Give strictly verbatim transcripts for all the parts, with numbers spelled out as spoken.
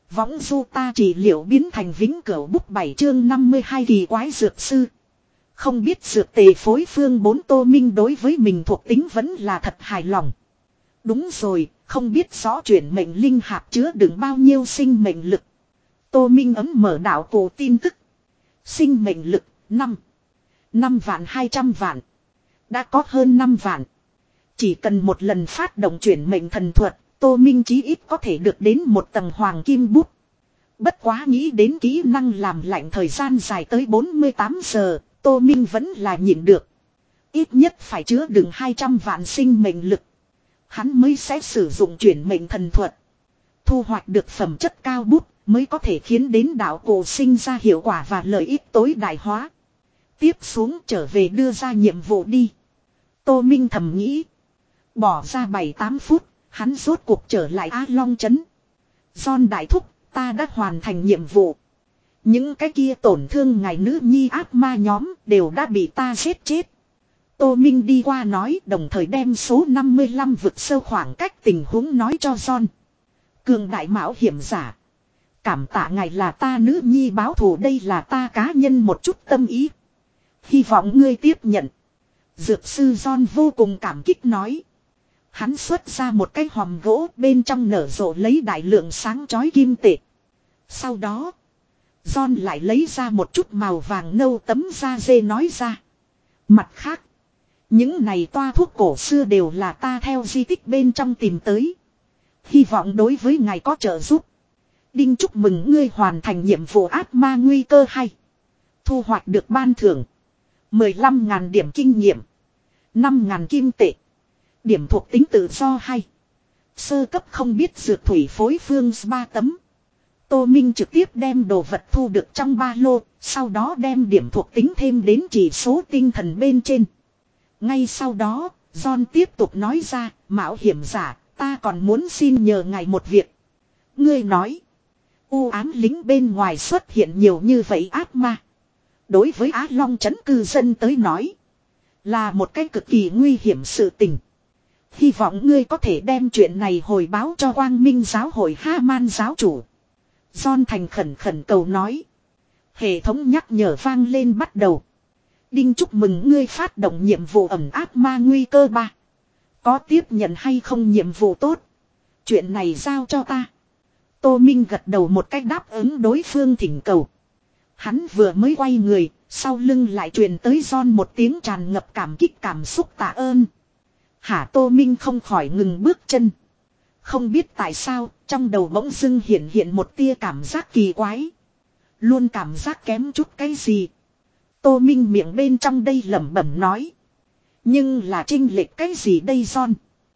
Võng du ta trị liệu biến thành vĩnh cửu bút bảy chương năm mươi hai kỳ quái dược sư. Không biết dược tề phối phương bốn Tô Minh đối với mình thuộc tính vẫn là thật hài lòng. Đúng rồi, không biết rõ chuyển mệnh linh hạp chứa đựng bao nhiêu sinh mệnh lực. Tô Minh ấm mở đạo cổ tin tức. Sinh mệnh lực, năm. năm vạn hai trăm vạn. Đã có hơn năm vạn. Chỉ cần một lần phát động chuyển mệnh thần thuật, Tô Minh chí ít có thể được đến một tầng hoàng kim bút. Bất quá nghĩ đến kỹ năng làm lạnh thời gian dài tới bốn mươi tám giờ, Tô Minh vẫn là nhịn được. Ít nhất phải chứa đựng hai trăm vạn sinh mệnh lực. Hắn mới sẽ sử dụng chuyển mệnh thần thuật. Thu hoạch được phẩm chất cao bút mới có thể khiến đến đạo cổ sinh ra hiệu quả và lợi ích tối đại hóa. Tiếp xuống trở về đưa ra nhiệm vụ đi. Tô Minh thầm nghĩ. Bỏ ra bảy tám phút, hắn rốt cuộc trở lại Á Long Trấn. John đại thúc, ta đã hoàn thành nhiệm vụ. Những cái kia tổn thương ngài nữ nhi ác ma nhóm đều đã bị ta giết chết. Tô Minh đi qua nói, đồng thời đem số năm mươi lăm vực sâu khoảng cách tình huống nói cho John. Cường đại mạo hiểm giả. Cảm tạ ngài là ta nữ nhi báo thù, đây là ta cá nhân một chút tâm ý. Hy vọng ngươi tiếp nhận. Dược sư John vô cùng cảm kích nói. Hắn xuất ra một cái hòm gỗ, bên trong nở rộ lấy đại lượng sáng chói kim tệ. Sau đó, John lại lấy ra một chút màu vàng nâu tấm da dê nói ra. Mặt khác, những này toa thuốc cổ xưa đều là ta theo di tích bên trong tìm tới. Hy vọng đối với ngài có trợ giúp. Đinh chúc mừng ngươi hoàn thành nhiệm vụ ác ma nguy cơ hay. Thu hoạch được ban thưởng mười lăm ngàn điểm kinh nghiệm, năm ngàn kim tệ. Điểm thuộc tính tự do hay. Sơ cấp không biết dược thủy phối phương ba tấm. Tô Minh trực tiếp đem đồ vật thu được trong ba lô, sau đó đem điểm thuộc tính thêm đến chỉ số tinh thần bên trên. Ngay sau đó, John tiếp tục nói ra, mạo hiểm giả, ta còn muốn xin nhờ ngài một việc. Ngươi nói, u ám lính bên ngoài xuất hiện nhiều như vậy ác ma. Đối với Á Long trấn cư dân tới nói, là một cái cực kỳ nguy hiểm sự tình. Hy vọng ngươi có thể đem chuyện này hồi báo cho Quang Minh giáo hội Ha-man giáo chủ. John thành khẩn khẩn cầu nói. Hệ thống nhắc nhở vang lên bắt đầu. Đinh chúc mừng ngươi phát động nhiệm vụ ẩn ác ma nguy cơ ba. Có tiếp nhận hay không nhiệm vụ tốt? Chuyện này giao cho ta. Tô Minh gật đầu một cách đáp ứng đối phương thỉnh cầu. Hắn vừa mới quay người, sau lưng lại truyền tới John một tiếng tràn ngập cảm kích cảm xúc tạ ơn. Hả, Tô Minh không khỏi ngừng bước chân. Không biết tại sao, trong đầu bỗng dưng hiện hiện một tia cảm giác kỳ quái. Luôn cảm giác kém chút cái gì. Tô Minh miệng bên trong đây lẩm bẩm nói. Nhưng là chênh lệch cái gì đây John?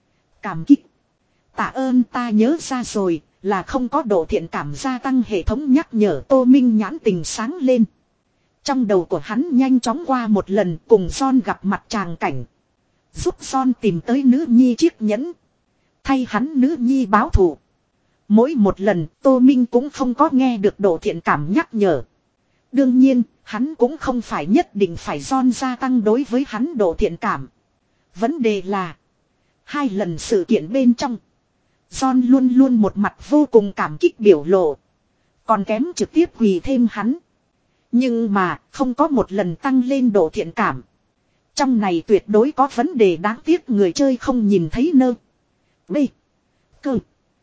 Cảm kích. Tạ ơn, ta nhớ ra rồi, là không có độ thiện cảm gia tăng. Hệ thống nhắc nhở. Tô Minh nhãn tình sáng lên. Trong đầu của hắn nhanh chóng qua một lần cùng John gặp mặt tràng cảnh. Giúp John tìm tới nữ nhi chiếc nhẫn. Thay hắn nữ nhi báo thù. Mỗi một lần Tô Minh cũng không có nghe được độ thiện cảm nhắc nhở. Đương nhiên, hắn cũng không phải nhất định phải John gia tăng đối với hắn độ thiện cảm. Vấn đề là, hai lần sự kiện bên trong, John luôn luôn một mặt vô cùng cảm kích biểu lộ. Còn kém trực tiếp quỳ thêm hắn. Nhưng mà, không có một lần tăng lên độ thiện cảm. Trong này tuyệt đối có vấn đề đáng tiếc người chơi không nhìn thấy nơ. B. Cơ.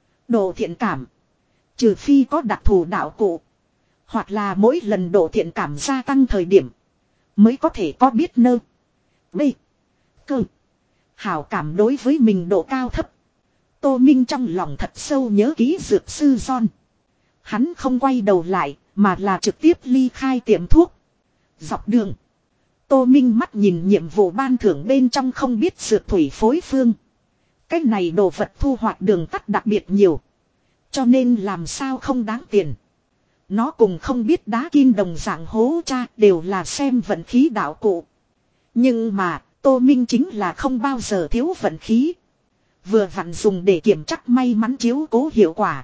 Độ thiện cảm. Trừ phi có đặc thù đạo cụ. Hoặc là mỗi lần độ thiện cảm gia tăng thời điểm. Mới có thể có biết nơ. B. Cơ. Hảo cảm đối với mình độ cao thấp. Tô Minh trong lòng thật sâu nhớ ký dược sư John. Hắn không quay đầu lại, mà là trực tiếp ly khai tiệm thuốc. Dọc đường. Tô Minh mắt nhìn nhiệm vụ ban thưởng bên trong không biết dược thủy phối phương. Cái này đồ vật thu hoạch đường tắt đặc biệt nhiều. Cho nên làm sao không đáng tiền. Nó cùng không biết đá kim đồng dạng hố cha đều là xem vận khí đạo cụ. Nhưng mà Tô Minh chính là không bao giờ thiếu vận khí. Vừa vặn dùng để kiểm chắc may mắn chiếu cố hiệu quả.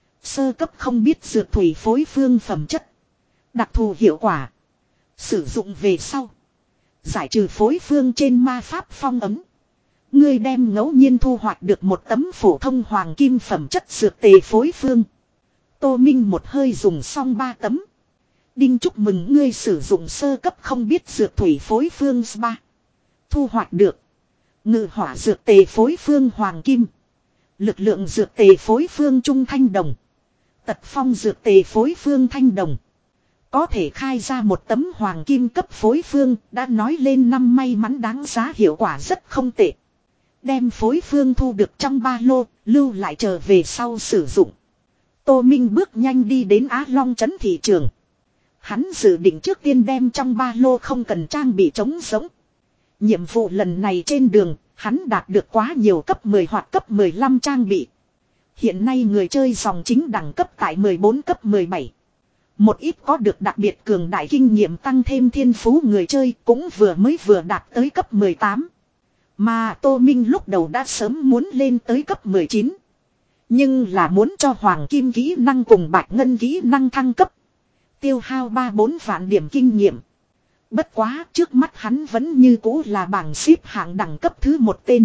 Sơ cấp không biết dược thủy phối phương phẩm chất. Đặc thù hiệu quả. Sử dụng về sau. Giải trừ phối phương trên ma pháp phong ấm. Ngươi đem ngẫu nhiên thu hoạch được một tấm phổ thông hoàng kim phẩm chất dược tề phối phương. Tô Minh một hơi dùng xong ba tấm. Đinh chúc mừng ngươi sử dụng sơ cấp không biết dược thủy phối phương spa. Thu hoạch được. Ngự hỏa dược tề phối phương hoàng kim. Lực lượng dược tề phối phương trung thanh đồng. Tật phong dược tề phối phương thanh đồng. Có thể khai ra một tấm hoàng kim cấp phối phương, đã nói lên năm may mắn đáng giá, hiệu quả rất không tệ. Đem phối phương thu được trong ba lô, lưu lại chờ về sau sử dụng. Tô Minh bước nhanh đi đến Á Long trấn thị trường. Hắn dự định trước tiên đem trong ba lô không cần trang bị trống giống. Nhiệm vụ lần này trên đường, hắn đạt được quá nhiều cấp mười hoặc cấp mười lăm trang bị. Hiện nay người chơi dòng chính đẳng cấp tại mười bốn cấp mười bảy. Một ít có được đặc biệt cường đại kinh nghiệm tăng thêm thiên phú người chơi cũng vừa mới vừa đạt tới cấp mười tám. Mà Tô Minh lúc đầu đã sớm muốn lên tới cấp mười chín. Nhưng là muốn cho hoàng kim kỹ năng cùng bạch ngân kỹ năng thăng cấp. Tiêu hao ba bốn vạn điểm kinh nghiệm. Bất quá trước mắt hắn vẫn như cũ là bảng xếp hạng đẳng cấp thứ một tên.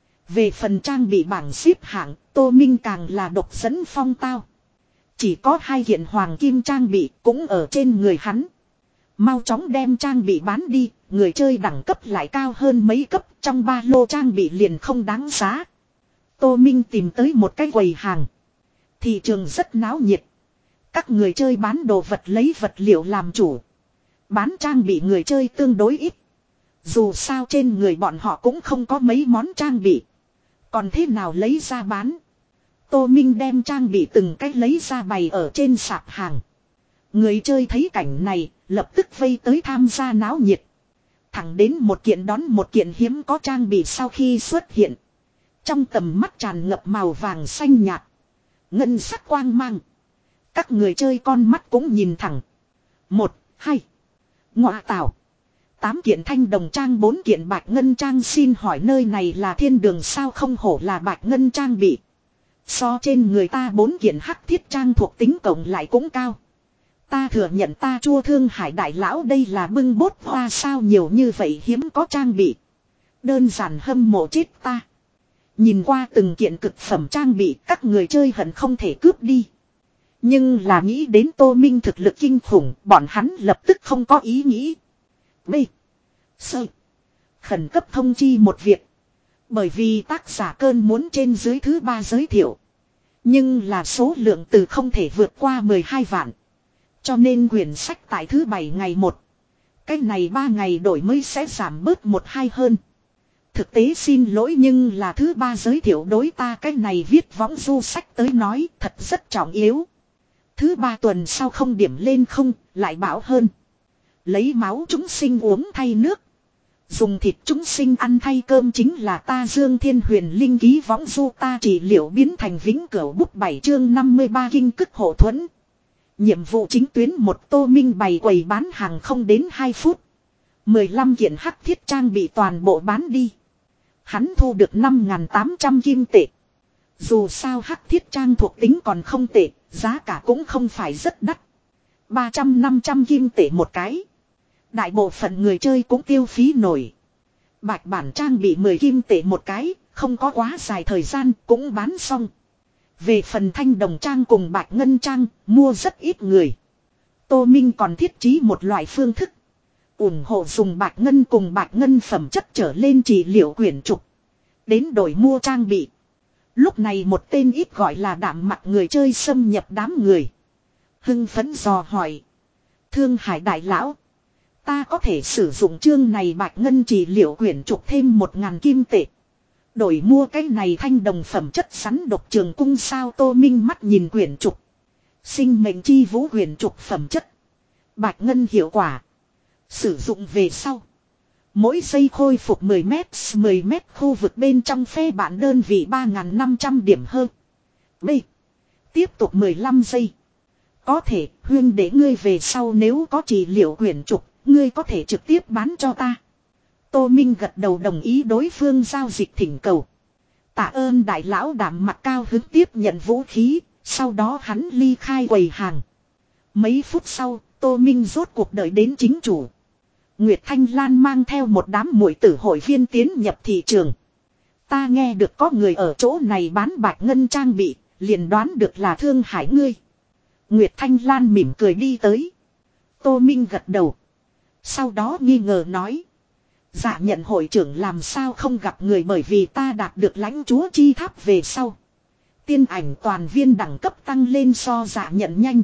Về phần trang bị bảng xếp hạng, Tô Minh càng là độc dẫn phong tao. Chỉ có hai kiện hoàng kim trang bị cũng ở trên người hắn. Mau chóng đem trang bị bán đi, người chơi đẳng cấp lại cao hơn mấy cấp, trong ba lô trang bị liền không đáng giá. Tô Minh tìm tới một cái quầy hàng. Thị trường rất náo nhiệt. Các người chơi bán đồ vật lấy vật liệu làm chủ. Bán trang bị người chơi tương đối ít. Dù sao trên người bọn họ cũng không có mấy món trang bị. Còn thế nào lấy ra bán? Tô Minh đem trang bị từng cách lấy ra bày ở trên sạp hàng. Người chơi thấy cảnh này, lập tức vây tới tham gia náo nhiệt. Thẳng đến một kiện đón một kiện hiếm có trang bị sau khi xuất hiện. Trong tầm mắt tràn ngập màu vàng xanh nhạt. Ngân sắc quang mang. Các người chơi con mắt cũng nhìn thẳng. Một, hai. Ngọa tảo. Tám kiện thanh đồng trang, bốn kiện bạch ngân trang, xin hỏi nơi này là thiên đường sao? Không hổ là bạch ngân trang bị. So trên người ta bốn kiện hắc thiết trang thuộc tính cộng lại cũng cao. Ta thừa nhận ta chua Thương Hải đại lão đây là bưng bốt hoa sao nhiều như vậy hiếm có trang bị. Đơn giản hâm mộ chết ta. Nhìn qua từng kiện cực phẩm trang bị các người chơi hận không thể cướp đi. Nhưng là nghĩ đến Tô Minh thực lực kinh khủng, bọn hắn lập tức không có ý nghĩ. B. Sơ. Khẩn cấp thông chi một việc. Bởi vì tác giả cơn muốn trên dưới thứ ba giới thiệu. Nhưng là số lượng từ không thể vượt qua mười hai vạn. Cho nên quyển sách tại thứ bảy ngày một. Cái này ba ngày đổi mới sẽ giảm bớt một hai hơn. Thực tế xin lỗi nhưng là thứ ba giới thiệu đối ta cái này viết võng du sách tới nói thật rất trọng yếu. Thứ ba tuần sau không điểm lên không, lại bảo hơn. Lấy máu chúng sinh uống thay nước. Dùng thịt chúng sinh ăn thay cơm chính là ta Dương Thiên Huyền Linh ký võng du ta trị liệu biến thành vĩnh cửu bút bảy chương năm mươi ba kinh cức hộ thuẫn. Nhiệm vụ chính tuyến một Tô Minh bày quầy bán hàng không đến hai phút. mười lăm kiện hắc thiết trang bị toàn bộ bán đi. Hắn thu được năm nghìn tám trăm kim tệ. Dù sao hắc thiết trang thuộc tính còn không tệ, giá cả cũng không phải rất đắt. ba trăm năm trăm kim tệ một cái. Đại bộ phận người chơi cũng tiêu phí nổi. Bạch bản trang bị mười kim tệ một cái, không có quá dài thời gian cũng bán xong. Về phần thanh đồng trang cùng bạch ngân trang, mua rất ít người. Tô Minh còn thiết trí một loại phương thức. ủng hộ dùng bạch ngân cùng bạch ngân phẩm chất trở lên trị liệu quyển trục. Đến đổi mua trang bị. Lúc này một tên ít gọi là đạm mặt người chơi xâm nhập đám người. Hưng phấn dò hỏi. Thương Hải đại lão. Ta có thể sử dụng chương này bạch ngân trị liệu quyển trục thêm một ngàn kim tệ. Đổi mua cái này thanh đồng phẩm chất sắn độc trường cung sao? Tô Minh mắt nhìn quyển trục. Sinh mệnh chi vũ quyển trục phẩm chất. Bạch ngân hiệu quả. Sử dụng về sau. Mỗi giây khôi phục mười mét, mười mét khu vực bên trong phe bạn đơn vị ba nghìn năm trăm điểm hơn. B. Tiếp tục mười lăm giây. Có thể, huyên để ngươi về sau nếu có trị liệu quyển trục, ngươi có thể trực tiếp bán cho ta. Tô Minh gật đầu đồng ý đối phương giao dịch thỉnh cầu. Tạ ơn đại lão đảm mặt cao hứng tiếp nhận vũ khí, sau đó hắn ly khai quầy hàng. Mấy phút sau, Tô Minh rốt cuộc đợi đến chính chủ. Nguyệt Thanh Lan mang theo một đám muội tử hội viên tiến nhập thị trường. Ta nghe được có người ở chỗ này bán bạch ngân trang bị, liền đoán được là Thương Hải ngươi. Nguyệt Thanh Lan mỉm cười đi tới. Tô Minh gật đầu. Sau đó nghi ngờ nói. Dạ nhận hội trưởng làm sao không gặp người, bởi vì ta đạt được lãnh chúa chi tháp về sau. Tiên ảnh toàn viên đẳng cấp tăng lên so dạ nhận nhanh.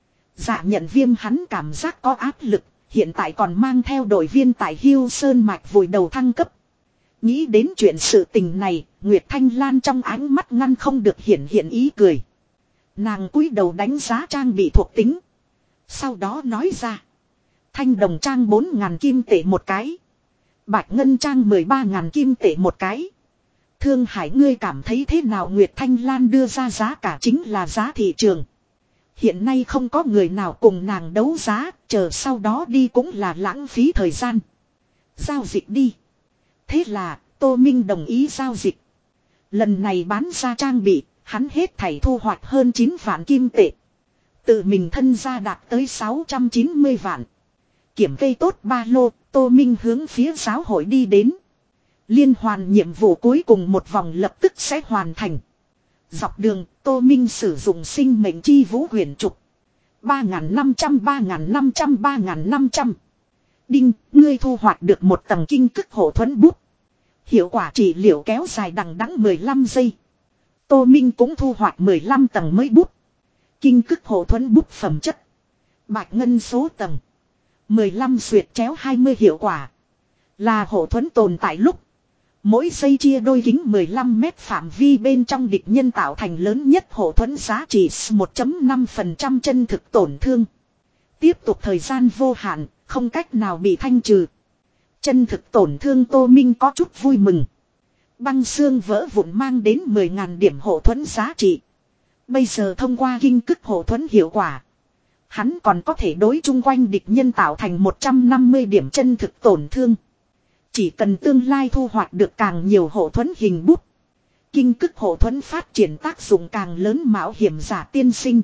Dạ nhận viêm hắn cảm giác có áp lực, hiện tại còn mang theo đội viên tại Hiêu Sơn Mạch vùi đầu thăng cấp. Nghĩ đến chuyện sự tình này, Nguyệt Thanh Lan trong ánh mắt ngăn không được hiện hiện ý cười. Nàng cúi đầu đánh giá trang bị thuộc tính. Sau đó nói ra. Thanh đồng trang bốn ngàn kim tệ một cái. Bạch ngân trang mười ba ngàn kim tệ một cái. Thương Hải ngươi cảm thấy thế nào? Nguyệt Thanh Lan đưa ra giá cả chính là giá thị trường. Hiện nay không có người nào cùng nàng đấu giá, chờ sau đó đi cũng là lãng phí thời gian. Giao dịch đi. Thế là, Tô Minh đồng ý giao dịch. Lần này bán ra trang bị, hắn hết thảy thu hoạch hơn chín vạn kim tệ. Tự mình thân ra đạt tới sáu trăm chín mươi vạn. Kiểm cây tốt ba lô, Tô Minh hướng phía giáo hội đi đến. Liên hoàn nhiệm vụ cuối cùng một vòng lập tức sẽ hoàn thành. Dọc đường, Tô Minh sử dụng sinh mệnh chi vũ huyền trục. ba nghìn năm trăm, ba nghìn năm trăm, ba nghìn năm trăm. Đinh, ngươi thu hoạch được một tầng kinh cức hộ thuẫn bút. Hiệu quả trị liệu kéo dài đằng đẵng mười lăm giây. Tô Minh cũng thu hoạch mười lăm tầng mới bút. Kinh cức hộ thuẫn bút phẩm chất. Bạch ngân số tầng. mười lăm xuyệt chéo hai mươi hiệu quả. Là hộ thuẫn tồn tại lúc. Mỗi giây chia đôi kính mười lăm mét phạm vi bên trong địch nhân tạo thành lớn nhất hộ thuẫn giá trị một phẩy năm phần trăm chân thực tổn thương. Tiếp tục thời gian vô hạn, không cách nào bị thanh trừ. Chân thực tổn thương Tô Minh có chút vui mừng. Băng xương vỡ vụn mang đến mười nghìn điểm hộ thuẫn giá trị. Bây giờ thông qua kinh cức hộ thuẫn hiệu quả. Hắn còn có thể đối chung quanh địch nhân tạo thành một trăm năm mươi điểm chân thực tổn thương. Chỉ cần tương lai thu hoạch được càng nhiều hộ thuẫn hình bút. Kinh cức hộ thuẫn phát triển tác dụng càng lớn. Mạo hiểm giả tiên sinh.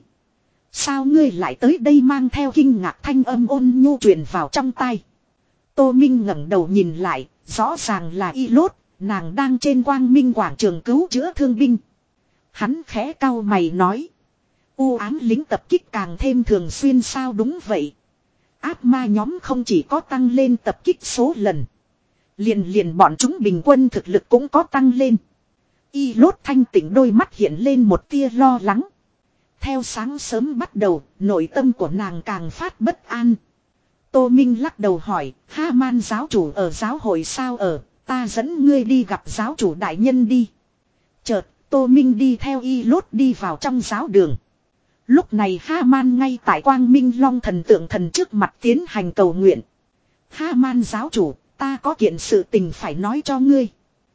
Sao ngươi lại tới đây? Mang theo kinh ngạc thanh âm ôn nhu truyền vào trong tai. Tô Minh ngẩng đầu nhìn lại, rõ ràng là Y Lốt, nàng đang trên quang minh quảng trường cứu chữa thương binh. Hắn khẽ cau mày nói. U ám lính tập kích càng thêm thường xuyên sao? Đúng vậy. Ác ma nhóm không chỉ có tăng lên tập kích số lần. Liền liền bọn chúng bình quân thực lực cũng có tăng lên. Y Lốt thanh tỉnh đôi mắt hiện lên một tia lo lắng. Theo sáng sớm bắt đầu, nội tâm của nàng càng phát bất an. Tô Minh lắc đầu hỏi, Ha-man giáo chủ ở giáo hội sao? Ở, ta dẫn ngươi đi gặp giáo chủ đại nhân đi. Chợt, Tô Minh đi theo Y Lốt đi vào trong giáo đường. Lúc này Ha-man ngay tại Quang Minh Long thần tượng thần trước mặt tiến hành cầu nguyện. Ha-man giáo chủ, ta có kiện sự tình phải nói cho ngươi.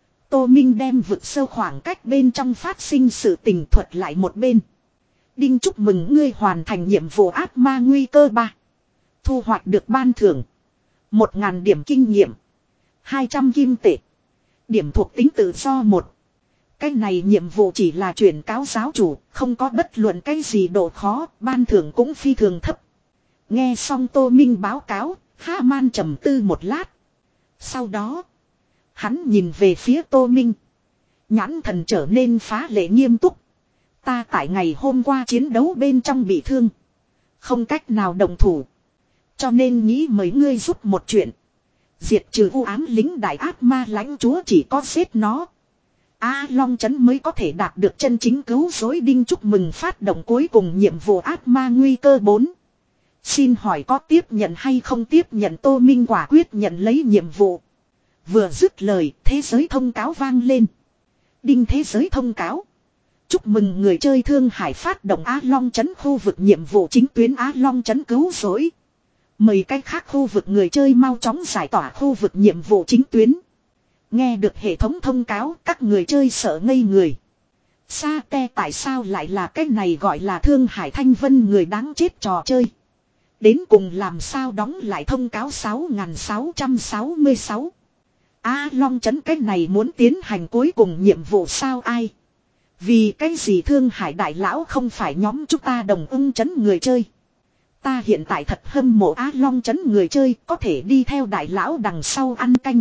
Tô Minh đem vực sâu khoảng cách bên trong phát sinh sự tình thuật lại một bên. Đinh, chúc mừng ngươi hoàn thành nhiệm vụ ác ma nguy cơ ba. Thu hoạch được ban thưởng. Một ngàn điểm kinh nghiệm. Hai trăm kim tệ. Điểm thuộc tính tự do một. Cái này nhiệm vụ chỉ là chuyển cáo giáo chủ, không có bất luận cái gì độ khó, ban thưởng cũng phi thường thấp. Nghe xong Tô Minh báo cáo, Ha-man trầm tư một lát. Sau đó, hắn nhìn về phía Tô Minh. Nhãn thần trở nên phá lệ nghiêm túc. Ta tại ngày hôm qua chiến đấu bên trong bị thương. Không cách nào đồng thủ. Cho nên nghĩ mời ngươi giúp một chuyện. Diệt trừ u ám lính đại ác ma lãnh chúa, chỉ có giết nó. A Long Trấn mới có thể đạt được chân chính cứu rỗi. Đinh, chúc mừng phát động cuối cùng nhiệm vụ ác ma nguy cơ bốn. Xin hỏi có tiếp nhận hay không tiếp nhận? Tô Minh quả quyết nhận lấy nhiệm vụ. Vừa dứt lời, thế giới thông cáo vang lên. Đinh, thế giới thông cáo. Chúc mừng người chơi Thương Hải phát động Á Long Trấn khu vực nhiệm vụ chính tuyến Á Long Trấn cứu rỗi. Mời cách khác khu vực người chơi mau chóng giải tỏa khu vực nhiệm vụ chính tuyến. Nghe được hệ thống thông cáo, các người chơi sợ ngây người. Sa te, tại sao lại là cái này gọi là Thương Hải Thanh Vân người đáng chết trò chơi? Đến cùng làm sao đóng lại thông cáo sáu nghìn sáu trăm sáu mươi sáu? Á Long Trấn cái này muốn tiến hành cuối cùng nhiệm vụ sao? Ai? Vì cái gì Thương Hải đại lão không phải nhóm chúng ta Đồng Ưng Trấn người chơi? Ta hiện tại thật hâm mộ Á Long Trấn người chơi, có thể đi theo đại lão đằng sau ăn canh.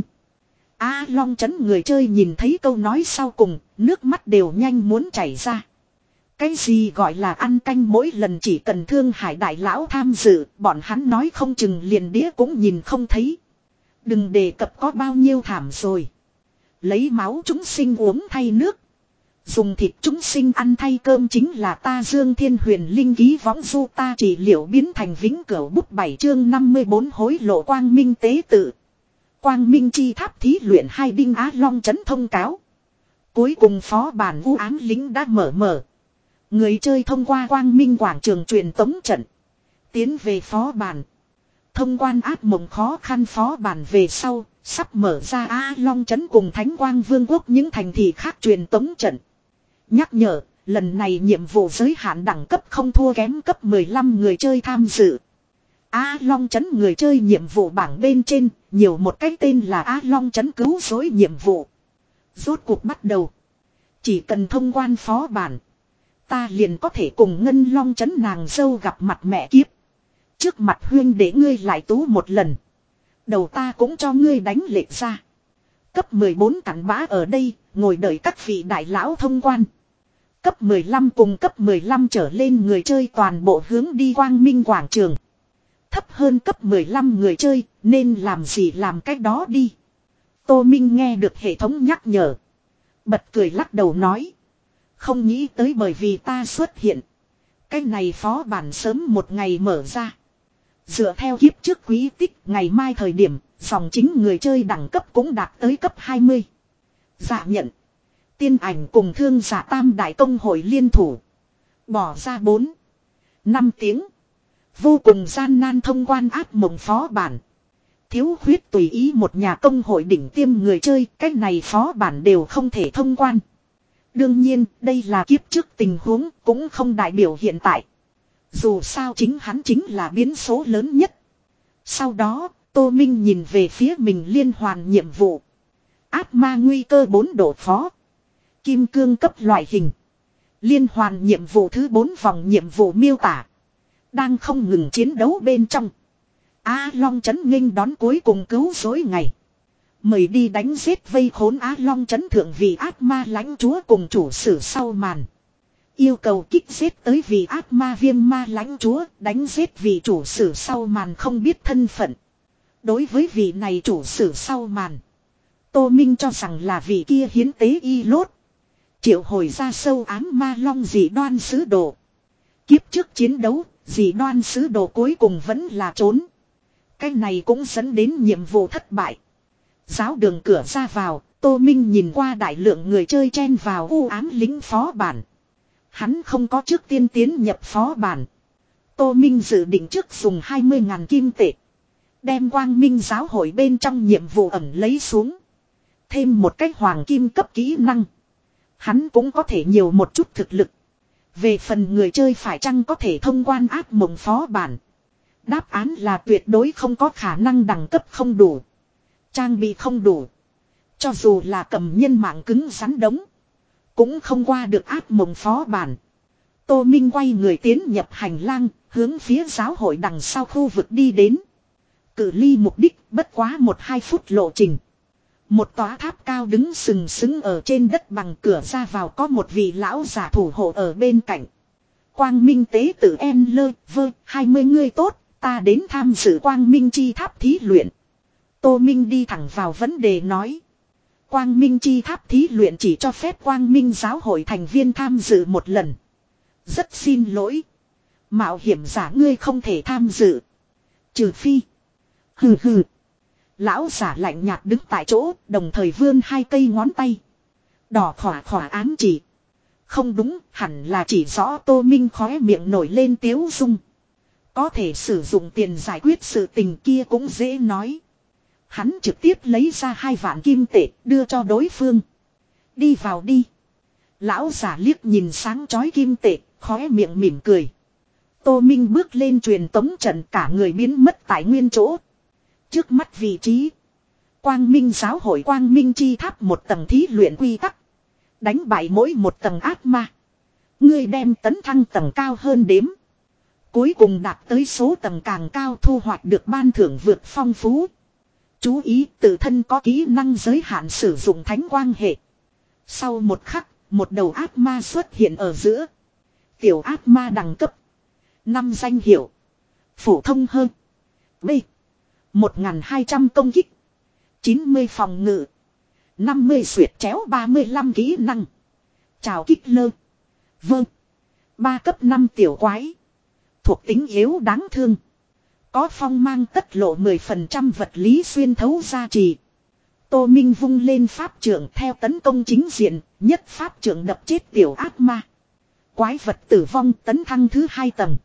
Á Long Trấn người chơi nhìn thấy câu nói sau cùng, nước mắt đều nhanh muốn chảy ra. Cái gì gọi là ăn canh, mỗi lần chỉ cần Thương Hải đại lão tham dự, bọn hắn nói không chừng liền đĩa cũng nhìn không thấy. Đừng đề cập có bao nhiêu thảm rồi. Lấy máu chúng sinh uống thay nước. Dùng thịt chúng sinh ăn thay cơm chính là ta Dương Thiên Huyền Linh ký võng du ta trị liệu biến thành vĩnh cửu bút bảy chương năm mươi bốn hối lộ quang minh tế tự. Quang minh chi tháp thí luyện hai Đinh Á Long chấn thông cáo. Cuối cùng phó bản u ám lính đã mở mở. Người chơi thông qua quang minh quảng trường truyền tống trận. Tiến về phó bản. Thông quan ác mộng khó khăn phó bản về sau. Sắp mở ra Á Long chấn cùng Thánh Quang Vương quốc những thành thị khác truyền tống trận. Nhắc nhở, lần này nhiệm vụ giới hạn đẳng cấp không thua kém cấp mười lăm người chơi tham dự. Á Long chấn người chơi nhiệm vụ bảng bên trên, nhiều một cái tên là Á Long chấn cứu rỗi nhiệm vụ. Rốt cuộc bắt đầu. Chỉ cần thông quan phó bản. Ta liền có thể cùng Ngân Long chấn nàng dâu gặp mặt mẹ kiếp. Trước mặt huyên để ngươi lại tú một lần. Đầu ta cũng cho ngươi đánh lệch ra. Cấp mười bốn cặn bã ở đây, ngồi đợi các vị đại lão thông quan. Cấp mười lăm cùng cấp mười lăm trở lên người chơi toàn bộ hướng đi quang minh quảng trường. Thấp hơn cấp mười lăm người chơi, nên làm gì làm cách đó đi. Tô Minh nghe được hệ thống nhắc nhở. Bật cười lắc đầu nói. Không nghĩ tới bởi vì ta xuất hiện. Cái này phó bản sớm một ngày mở ra. Dựa theo kiếp trước quý tích, ngày mai thời điểm, dòng chính người chơi đẳng cấp cũng đạt tới cấp hai mươi. Dạ nhận. Tiên ảnh cùng Thương Giả Tam Đại Công hội liên thủ. Bỏ ra bốn năm tiếng. Vô cùng gian nan thông quan ác mộng phó bản. Thiếu huyết tùy ý một nhà công hội đỉnh tiêm người chơi, cách này phó bản đều không thể thông quan. Đương nhiên, đây là kiếp trước tình huống, cũng không đại biểu hiện tại. Dù sao chính hắn chính là biến số lớn nhất. Sau đó, Tô Minh nhìn về phía mình liên hoàn nhiệm vụ. Ác ma nguy cơ bốn độ phó. Kim cương cấp loại hình. Liên hoàn nhiệm vụ thứ bốn vòng nhiệm vụ miêu tả. Đang không ngừng chiến đấu bên trong. Á Long chấn nghênh đón cuối cùng cứu rỗi ngày. Mời đi đánh giết vây khốn Á Long chấn thượng vị ác ma lãnh chúa cùng chủ sử sau màn. Yêu cầu kích giết tới vị ác ma viêm ma lãnh chúa, đánh giết vị chủ sử sau màn không biết thân phận. Đối với vị này chủ sử sau màn, Tô Minh cho rằng là vị kia hiến tế y lốt. Triệu hồi ra sâu ám ma long dị đoan sứ đồ. Kiếp trước chiến đấu, dị đoan sứ đồ cuối cùng vẫn là trốn. Cái này cũng dẫn đến nhiệm vụ thất bại. Giáo đường cửa ra vào, Tô Minh nhìn qua đại lượng người chơi chen vào u ám lính phó bản. Hắn không có trước tiên tiến nhập phó bản. Tô Minh dự định trước dùng hai mươi ngàn kim tệ. Đem quang minh giáo hội bên trong nhiệm vụ ẩn lấy xuống. Thêm một cách hoàng kim cấp kỹ năng. Hắn cũng có thể nhiều một chút thực lực. Về phần người chơi phải chăng có thể thông quan ác mộng phó bản. Đáp án là tuyệt đối không có khả năng đẳng cấp không đủ. Trang bị không đủ. Cho dù là cầm nhân mạng cứng rắn đống. Cũng không qua được ác mộng phó bản. Tô Minh quay người tiến nhập hành lang, hướng phía giáo hội đằng sau khu vực đi đến. Cự ly mục đích bất quá một hai phút lộ trình. Một tòa tháp cao đứng sừng sững ở trên đất bằng cửa ra vào có một vị lão giả thủ hộ ở bên cạnh. Quang Minh tế tự em lơ vơ hai mươi người tốt, ta đến tham dự Quang Minh chi tháp thí luyện. Tô Minh đi thẳng vào vấn đề nói. Quang Minh chi tháp thí luyện chỉ cho phép Quang Minh giáo hội thành viên tham dự một lần. Rất xin lỗi. Mạo hiểm giả ngươi không thể tham dự. Trừ phi. Hừ hừ. Lão giả lạnh nhạt đứng tại chỗ, đồng thời vươn hai cây ngón tay. Đỏ khỏa khỏa ám chỉ. Không đúng, hẳn là chỉ rõ Tô Minh khóe miệng nổi lên tiếu dung. Có thể sử dụng tiền giải quyết sự tình kia cũng dễ nói. Hắn trực tiếp lấy ra hai vạn kim tệ đưa cho đối phương. Đi vào đi. Lão giả liếc nhìn sáng chói kim tệ, khóe miệng mỉm cười. Tô Minh bước lên truyền tống trận, cả người biến mất tại nguyên chỗ. Trước mắt vị trí. Quang Minh giáo hội Quang Minh chi tháp một tầng thí luyện quy tắc. Đánh bại mỗi một tầng ác ma. Ngươi đem tấn thăng tầng cao hơn đếm. Cuối cùng đạt tới số tầng càng cao thu hoạch được ban thưởng vượt phong phú. Chú ý tự thân có kỹ năng giới hạn sử dụng thánh quang hệ. Sau một khắc, một đầu ác ma xuất hiện ở giữa. Tiểu ác ma đẳng cấp. Năm danh hiệu. Phổ thông hơn. B. một nghìn hai trăm công kích. chín mươi phòng ngự. năm mươi xuyệt chéo ba mươi lăm kỹ năng. Chào kích lơ. Vâng. ba cấp năm tiểu quái. Thuộc tính yếu đáng thương. Có phong mang tất lộ mười phần trăm vật lý xuyên thấu gia trì. Tô Minh vung lên pháp trưởng theo tấn công chính diện. Nhất pháp trưởng đập chết tiểu ác ma. Quái vật tử vong tấn thăng thứ hai tầng.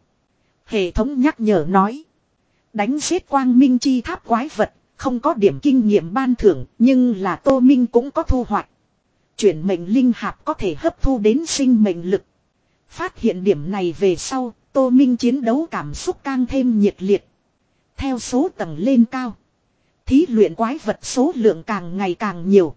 Hệ thống nhắc nhở nói. Đánh giết quang minh chi tháp quái vật. Không có điểm kinh nghiệm ban thưởng. Nhưng là Tô Minh cũng có thu hoạch. Chuyển mệnh linh hạp có thể hấp thu đến sinh mệnh lực. Phát hiện điểm này về sau. Tô Minh chiến đấu cảm xúc càng thêm nhiệt liệt. Theo số tầng lên cao. Thí luyện quái vật số lượng càng ngày càng nhiều.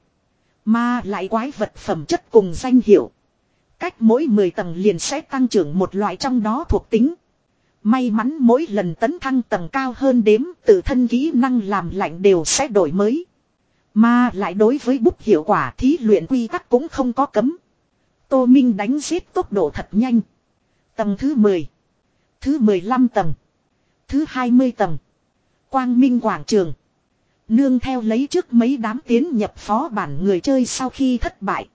Mà lại quái vật phẩm chất cùng danh hiệu. Cách mỗi mười tầng liền sẽ tăng trưởng một loại trong đó thuộc tính. May mắn mỗi lần tấn thăng tầng cao hơn đếm tự thân kỹ năng làm lạnh đều sẽ đổi mới. Mà lại đối với bút hiệu quả thí luyện quy tắc cũng không có cấm. Tô Minh đánh giết tốc độ thật nhanh. Tầng thứ mười. Thứ mười lăm tầng. Thứ hai mươi tầng. Quang Minh Quảng Trường. Nương theo lấy trước mấy đám tiến nhập phó bản người chơi sau khi thất bại.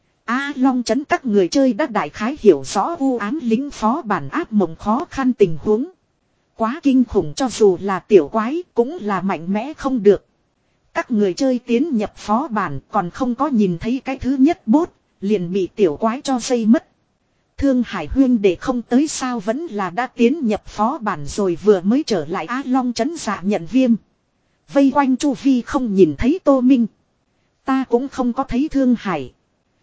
A Long trấn các người chơi đã đại khái hiểu rõ u ám lính phó bản áp mộng khó khăn tình huống. Quá kinh khủng cho dù là tiểu quái cũng là mạnh mẽ không được. Các người chơi tiến nhập phó bản còn không có nhìn thấy cái thứ nhất bốt, liền bị tiểu quái cho dây mất. Thương Hải huyên để không tới sao vẫn là đã tiến nhập phó bản rồi vừa mới trở lại Á Long trấn dạ nhận viêm. Vây quanh chu vi không nhìn thấy Tô Minh. Ta cũng không có thấy Thương Hải.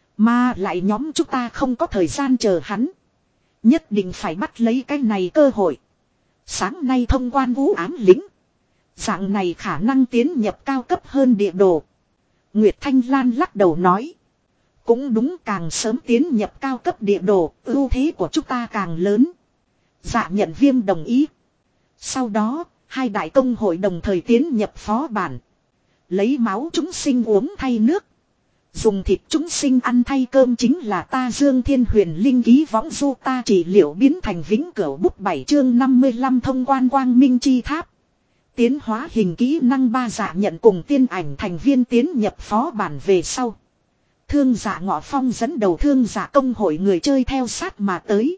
Mà lại nhóm chúng ta không có thời gian chờ hắn. Nhất định phải bắt lấy cái này cơ hội. Sáng nay thông quan vũ ám lính. Dạng này khả năng tiến nhập cao cấp hơn địa đồ. Nguyệt Thanh Lan lắc đầu nói. Cũng đúng càng sớm tiến nhập cao cấp địa đồ, ưu thế của chúng ta càng lớn. Dạ nhận viêm đồng ý. Sau đó, hai đại công hội đồng thời tiến nhập phó bản. Lấy máu chúng sinh uống thay nước. Dùng thịt chúng sinh ăn thay cơm chính là ta Dương Thiên Huyền Linh ký võng du ta trị liệu biến thành vĩnh cửu bút bảy chương năm mươi lăm thông quan quang minh chi tháp. Tiến hóa hình kỹ năng ba dạ nhận cùng tiên ảnh thành viên tiến nhập phó bản về sau. Thương giả ngọ phong dẫn đầu thương giả công hội người chơi theo sát mà tới.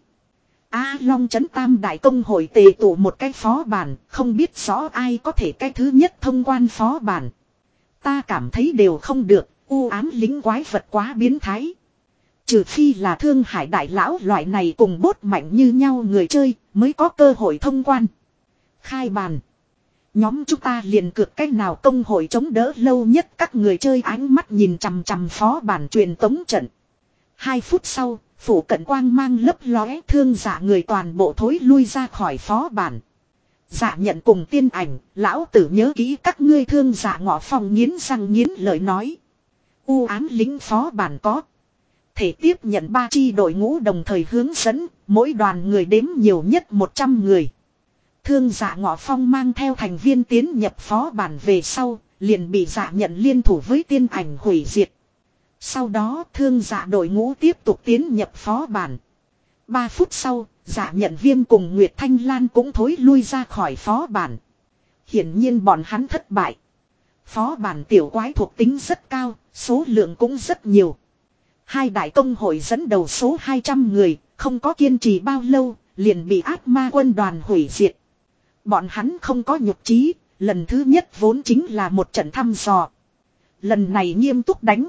A Long trấn tam đại công hội tề tụ một cái phó bản, không biết rõ ai có thể cái thứ nhất thông quan phó bản. Ta cảm thấy đều không được, u ám lính quái vật quá biến thái. Trừ phi là Thương Hải đại lão loại này cùng bốt mạnh như nhau người chơi mới có cơ hội thông quan. Khai bàn. Nhóm chúng ta liền cược cách nào công hội chống đỡ lâu nhất các người chơi ánh mắt nhìn chằm chằm phó bản truyền tống trận. Hai phút sau, phủ cận quang mang lấp lóe thương giả người toàn bộ thối lui ra khỏi phó bản. Dạ nhận cùng tiên ảnh, lão tử nhớ kỹ các ngươi thương giả ngọ phòng nghiến răng nghiến lời nói. U ám lính phó bản có. Thể tiếp nhận ba chi đội ngũ đồng thời hướng dẫn, mỗi đoàn người đếm nhiều nhất một trăm người. Thương dạ ngọ phong mang theo thành viên tiến nhập phó bản về sau, liền bị dạ nhận liên thủ với tiên ảnh hủy diệt. Sau đó thương dạ đội ngũ tiếp tục tiến nhập phó bản. Ba phút sau, dạ nhận viêm cùng Nguyệt Thanh Lan cũng thối lui ra khỏi phó bản. Hiển nhiên bọn hắn thất bại. Phó bản tiểu quái thuộc tính rất cao, số lượng cũng rất nhiều. Hai đại công hội dẫn đầu số hai trăm người, không có kiên trì bao lâu, liền bị ác ma quân đoàn hủy diệt. Bọn hắn không có nhục trí, lần thứ nhất vốn chính là một trận thăm dò. Lần này nghiêm túc đánh.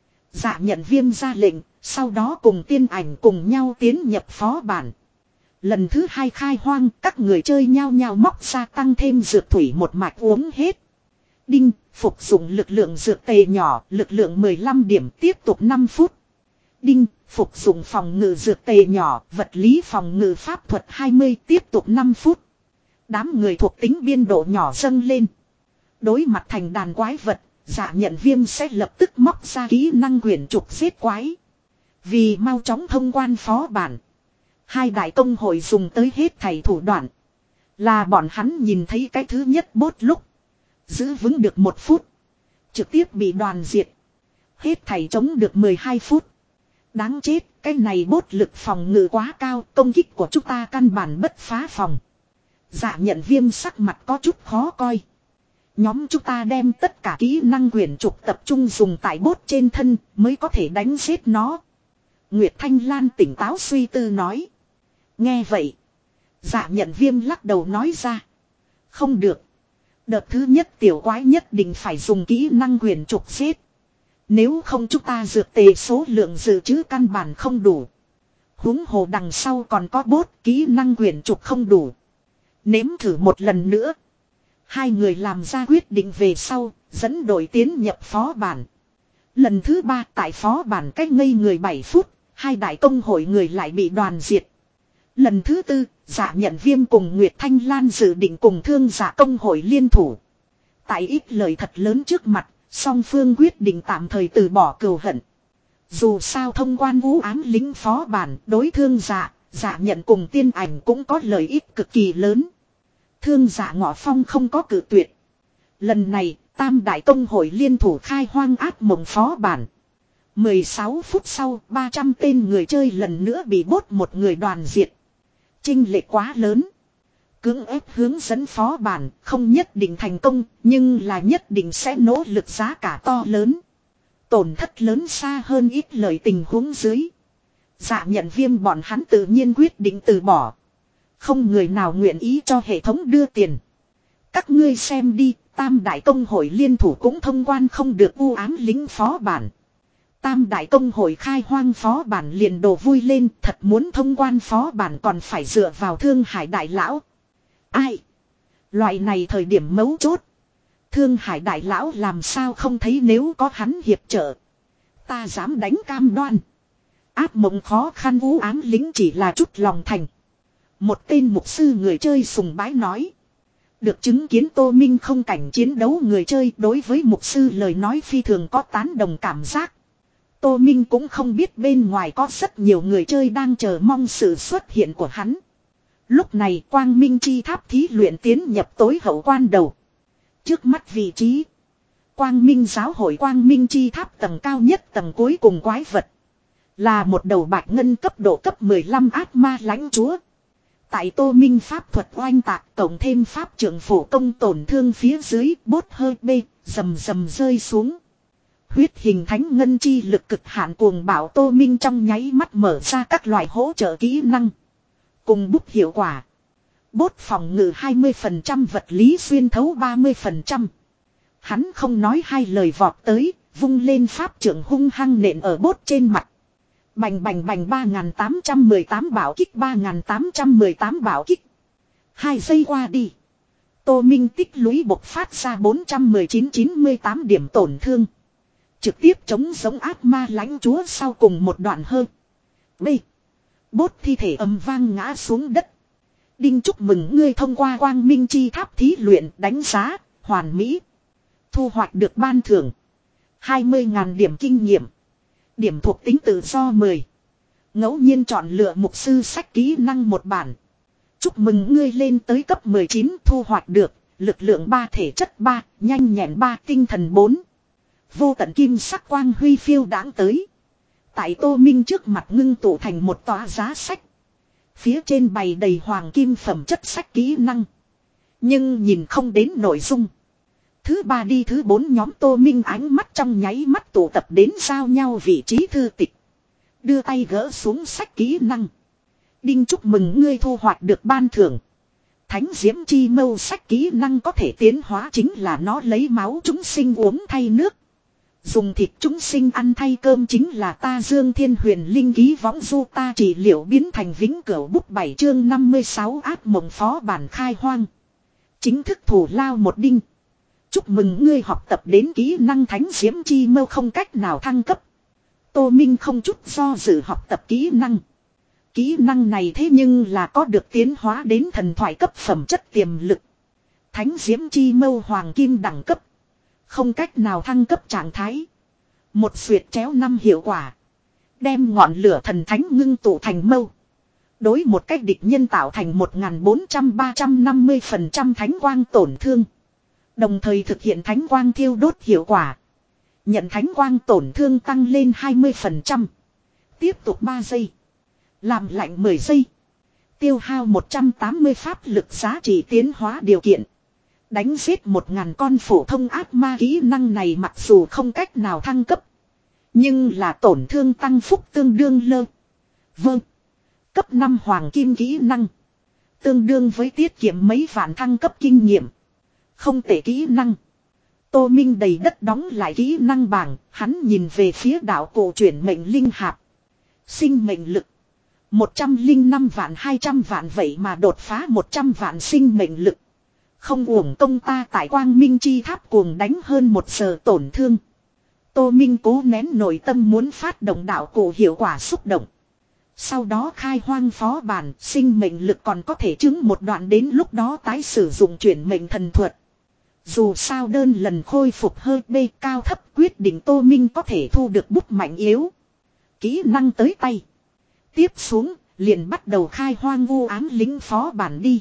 Dạ nhận viêm ra lệnh, sau đó cùng tiên ảnh cùng nhau tiến nhập phó bản. Lần thứ hai khai hoang, các người chơi nhau nhau móc ra tăng thêm dược thủy một mạch uống hết. Đinh, phục dụng lực lượng dược tề nhỏ, lực lượng mười lăm điểm tiếp tục năm phút. Đinh, phục dụng phòng ngự dược tề nhỏ, vật lý phòng ngự pháp thuật hai mươi tiếp tục năm phút. Đám người thuộc tính biên độ nhỏ dâng lên. Đối mặt thành đàn quái vật, dạ nhận viêm sẽ lập tức móc ra kỹ năng quyển trục giết quái. Vì mau chóng thông quan phó bản. Hai đại công hội dùng tới hết thảy thủ đoạn. Là bọn hắn nhìn thấy cái thứ nhất bốt lúc. Giữ vững được một phút. Trực tiếp bị đoàn diệt. Hết thảy chống được mười hai phút. Đáng chết, cái này bốt lực phòng ngự quá cao, công kích của chúng ta căn bản bất phá phòng. Dạ nhận viêm sắc mặt có chút khó coi. Nhóm chúng ta đem tất cả kỹ năng quyển trục tập trung dùng tại bốt trên thân mới có thể đánh giết nó. Nguyệt Thanh Lan tỉnh táo suy tư nói. Nghe vậy. Dạ nhận viêm lắc đầu nói ra. Không được. Đợt thứ nhất tiểu quái nhất định phải dùng kỹ năng quyển trục giết. Nếu không chúng ta dược tề số lượng dự trữ căn bản không đủ. Huống hồ đằng sau còn có bốt kỹ năng quyển trục không đủ. Nếm thử một lần nữa. Hai người làm ra quyết định về sau, dẫn đội tiến nhập phó bản. Lần thứ ba tại phó bản cách ngây người bảy phút, hai đại công hội người lại bị đoàn diệt. Lần thứ tư, Dạ nhận viêm cùng Nguyệt Thanh Lan dự định cùng thương Dạ công hội liên thủ. Tại ít lời thật lớn trước mặt, song phương quyết định tạm thời từ bỏ cừu hận. Dù sao thông quan vũ ám lính phó bản đối thương Dạ, Dạ nhận cùng tiên ảnh cũng có lợi ích cực kỳ lớn. Thương Dạ Ngọ Phong không có cự tuyệt. Lần này, tam đại công hội liên thủ khai hoang ác mộng phó bản. mười sáu phút sau, ba trăm tên người chơi lần nữa bị bốt một người đoàn diệt. Chênh lệch quá lớn. Cưỡng ép hướng dẫn phó bản, không nhất định thành công, nhưng là nhất định sẽ nỗ lực giá cả to lớn. Tổn thất lớn xa hơn ít lời tình huống dưới. Dạ nhận viêm bọn hắn tự nhiên quyết định từ bỏ. Không người nào nguyện ý cho hệ thống đưa tiền. Các ngươi xem đi, tam đại công hội liên thủ cũng thông quan không được u ám lính phó bản. Tam đại công hội khai hoang phó bản liền đồ vui lên, thật muốn thông quan phó bản còn phải dựa vào Thương Hải đại lão. Ai? Loại này thời điểm mấu chốt. Thương Hải đại lão làm sao không thấy nếu có hắn hiệp trợ. Ta dám đánh cam đoan. Áp mộng khó khăn u ám lính chỉ là chút lòng thành. Một tên mục sư người chơi sùng bái nói. Được chứng kiến Tô Minh không cảnh chiến đấu người chơi đối với mục sư lời nói phi thường có tán đồng cảm giác. Tô Minh cũng không biết bên ngoài có rất nhiều người chơi đang chờ mong sự xuất hiện của hắn. Lúc này Quang Minh Chi Tháp thí luyện tiến nhập tối hậu quan đầu. Trước mắt vị trí. Quang Minh giáo hội Quang Minh Chi Tháp tầng cao nhất tầng cuối cùng quái vật. Là một đầu bạch ngân cấp độ cấp mười lăm ác ma lãnh chúa. Tại Tô Minh pháp thuật oanh tạc cộng thêm pháp trưởng phổ công tổn thương phía dưới bốt hơi bê, rầm rầm rơi xuống. Huyết hình thánh ngân chi lực cực hạn cuồng bạo Tô Minh trong nháy mắt mở ra các loại hỗ trợ kỹ năng. Cùng bút hiệu quả. Bốt phòng ngự hai mươi phần trăm vật lý xuyên thấu ba mươi phần trăm. Hắn không nói hai lời vọt tới, vung lên pháp trưởng hung hăng nện ở bốt trên mặt. Bành bành bành ba nghìn tám trăm mười tám bảo kích ba nghìn tám trăm mười tám bảo kích. Hai giây qua đi. Tô Minh tích lũy bộc phát ra bốn trăm mười chín chín mươi tám điểm tổn thương. Trực tiếp chống giống ác ma lãnh chúa sau cùng một đoạn hơn. B. Bốt thi thể ầm vang ngã xuống đất. Đinh chúc mừng ngươi thông qua Quang Minh Chi Tháp thí luyện đánh giá, hoàn mỹ. Thu hoạch được ban thưởng. hai mươi nghìn điểm kinh nghiệm. Điểm thuộc tính tự do mười. Ngẫu nhiên chọn lựa mục sư sách kỹ năng một bản. Chúc mừng ngươi lên tới cấp mười chín thu hoạch được. Lực lượng ba thể chất ba, nhanh nhẹn ba tinh thần bốn. Vô tận kim sắc quang huy phiêu đãng tới. Tại Tô Minh trước mặt ngưng tụ thành một tòa giá sách. Phía trên bày đầy hoàng kim phẩm chất sách kỹ năng. Nhưng nhìn không đến nội dung. Thứ ba đi thứ bốn nhóm Tô Minh ánh mắt trong nháy mắt tụ tập đến giao nhau vị trí thư tịch. Đưa tay gỡ xuống sách kỹ năng. Đinh chúc mừng ngươi thu hoạch được ban thưởng. Thánh diễm chi mâu sách kỹ năng có thể tiến hóa chính là nó lấy máu chúng sinh uống thay nước. Dùng thịt chúng sinh ăn thay cơm chính là ta Dương Thiên Huyền Linh ký võng du ta trị liệu biến thành vĩnh cửu bút bảy chương năm mươi sáu ác mộng phó bản khai hoang. Chính thức thủ lao một đinh. Chúc mừng ngươi học tập đến kỹ năng thánh diễm chi mâu không cách nào thăng cấp. Tô Minh không chút do dự học tập kỹ năng. Kỹ năng này thế nhưng là có được tiến hóa đến thần thoại cấp phẩm chất tiềm lực. Thánh diễm chi mâu hoàng kim đẳng cấp. Không cách nào thăng cấp trạng thái. Một xuyệt chéo năm hiệu quả. Đem ngọn lửa thần thánh ngưng tụ thành mâu. Đối một cách địch nhân tạo thành một nghìn bốn trăm ba trăm năm mươi phần trăm thánh quang tổn thương. Đồng thời thực hiện thánh quang thiêu đốt hiệu quả. Nhận thánh quang tổn thương tăng lên hai mươi phần trăm. Tiếp tục ba giây. Làm lạnh mười giây. Tiêu hao một trăm tám mươi pháp lực giá trị tiến hóa điều kiện. Đánh giết một ngàn con phổ thông ác ma. Kỹ năng này mặc dù không cách nào thăng cấp. Nhưng là tổn thương tăng phúc tương đương lơ. Vâng. Cấp năm hoàng kim kỹ năng. Tương đương với tiết kiệm mấy vạn thăng cấp kinh nghiệm. Không tệ kỹ năng. Tô Minh đầy đất đóng lại kỹ năng bảng. Hắn nhìn về phía đạo cổ chuyển mệnh linh hạp. Sinh mệnh lực. một trăm lẻ năm vạn hai trăm vạn vậy mà đột phá một trăm vạn sinh mệnh lực. Không uổng công ta tại quang minh chi tháp cuồng đánh hơn một giờ tổn thương. Tô Minh cố nén nội tâm muốn phát động đạo cổ hiệu quả xúc động. Sau đó khai hoang phó bản, sinh mệnh lực còn có thể chứng một đoạn, đến lúc đó tái sử dụng chuyển mệnh thần thuật. Dù sao đơn lần khôi phục hơi bê cao thấp quyết định Tô Minh có thể thu được bút mạnh yếu. Kỹ năng tới tay. Tiếp xuống, liền bắt đầu khai hoang u ám lính phó bản đi.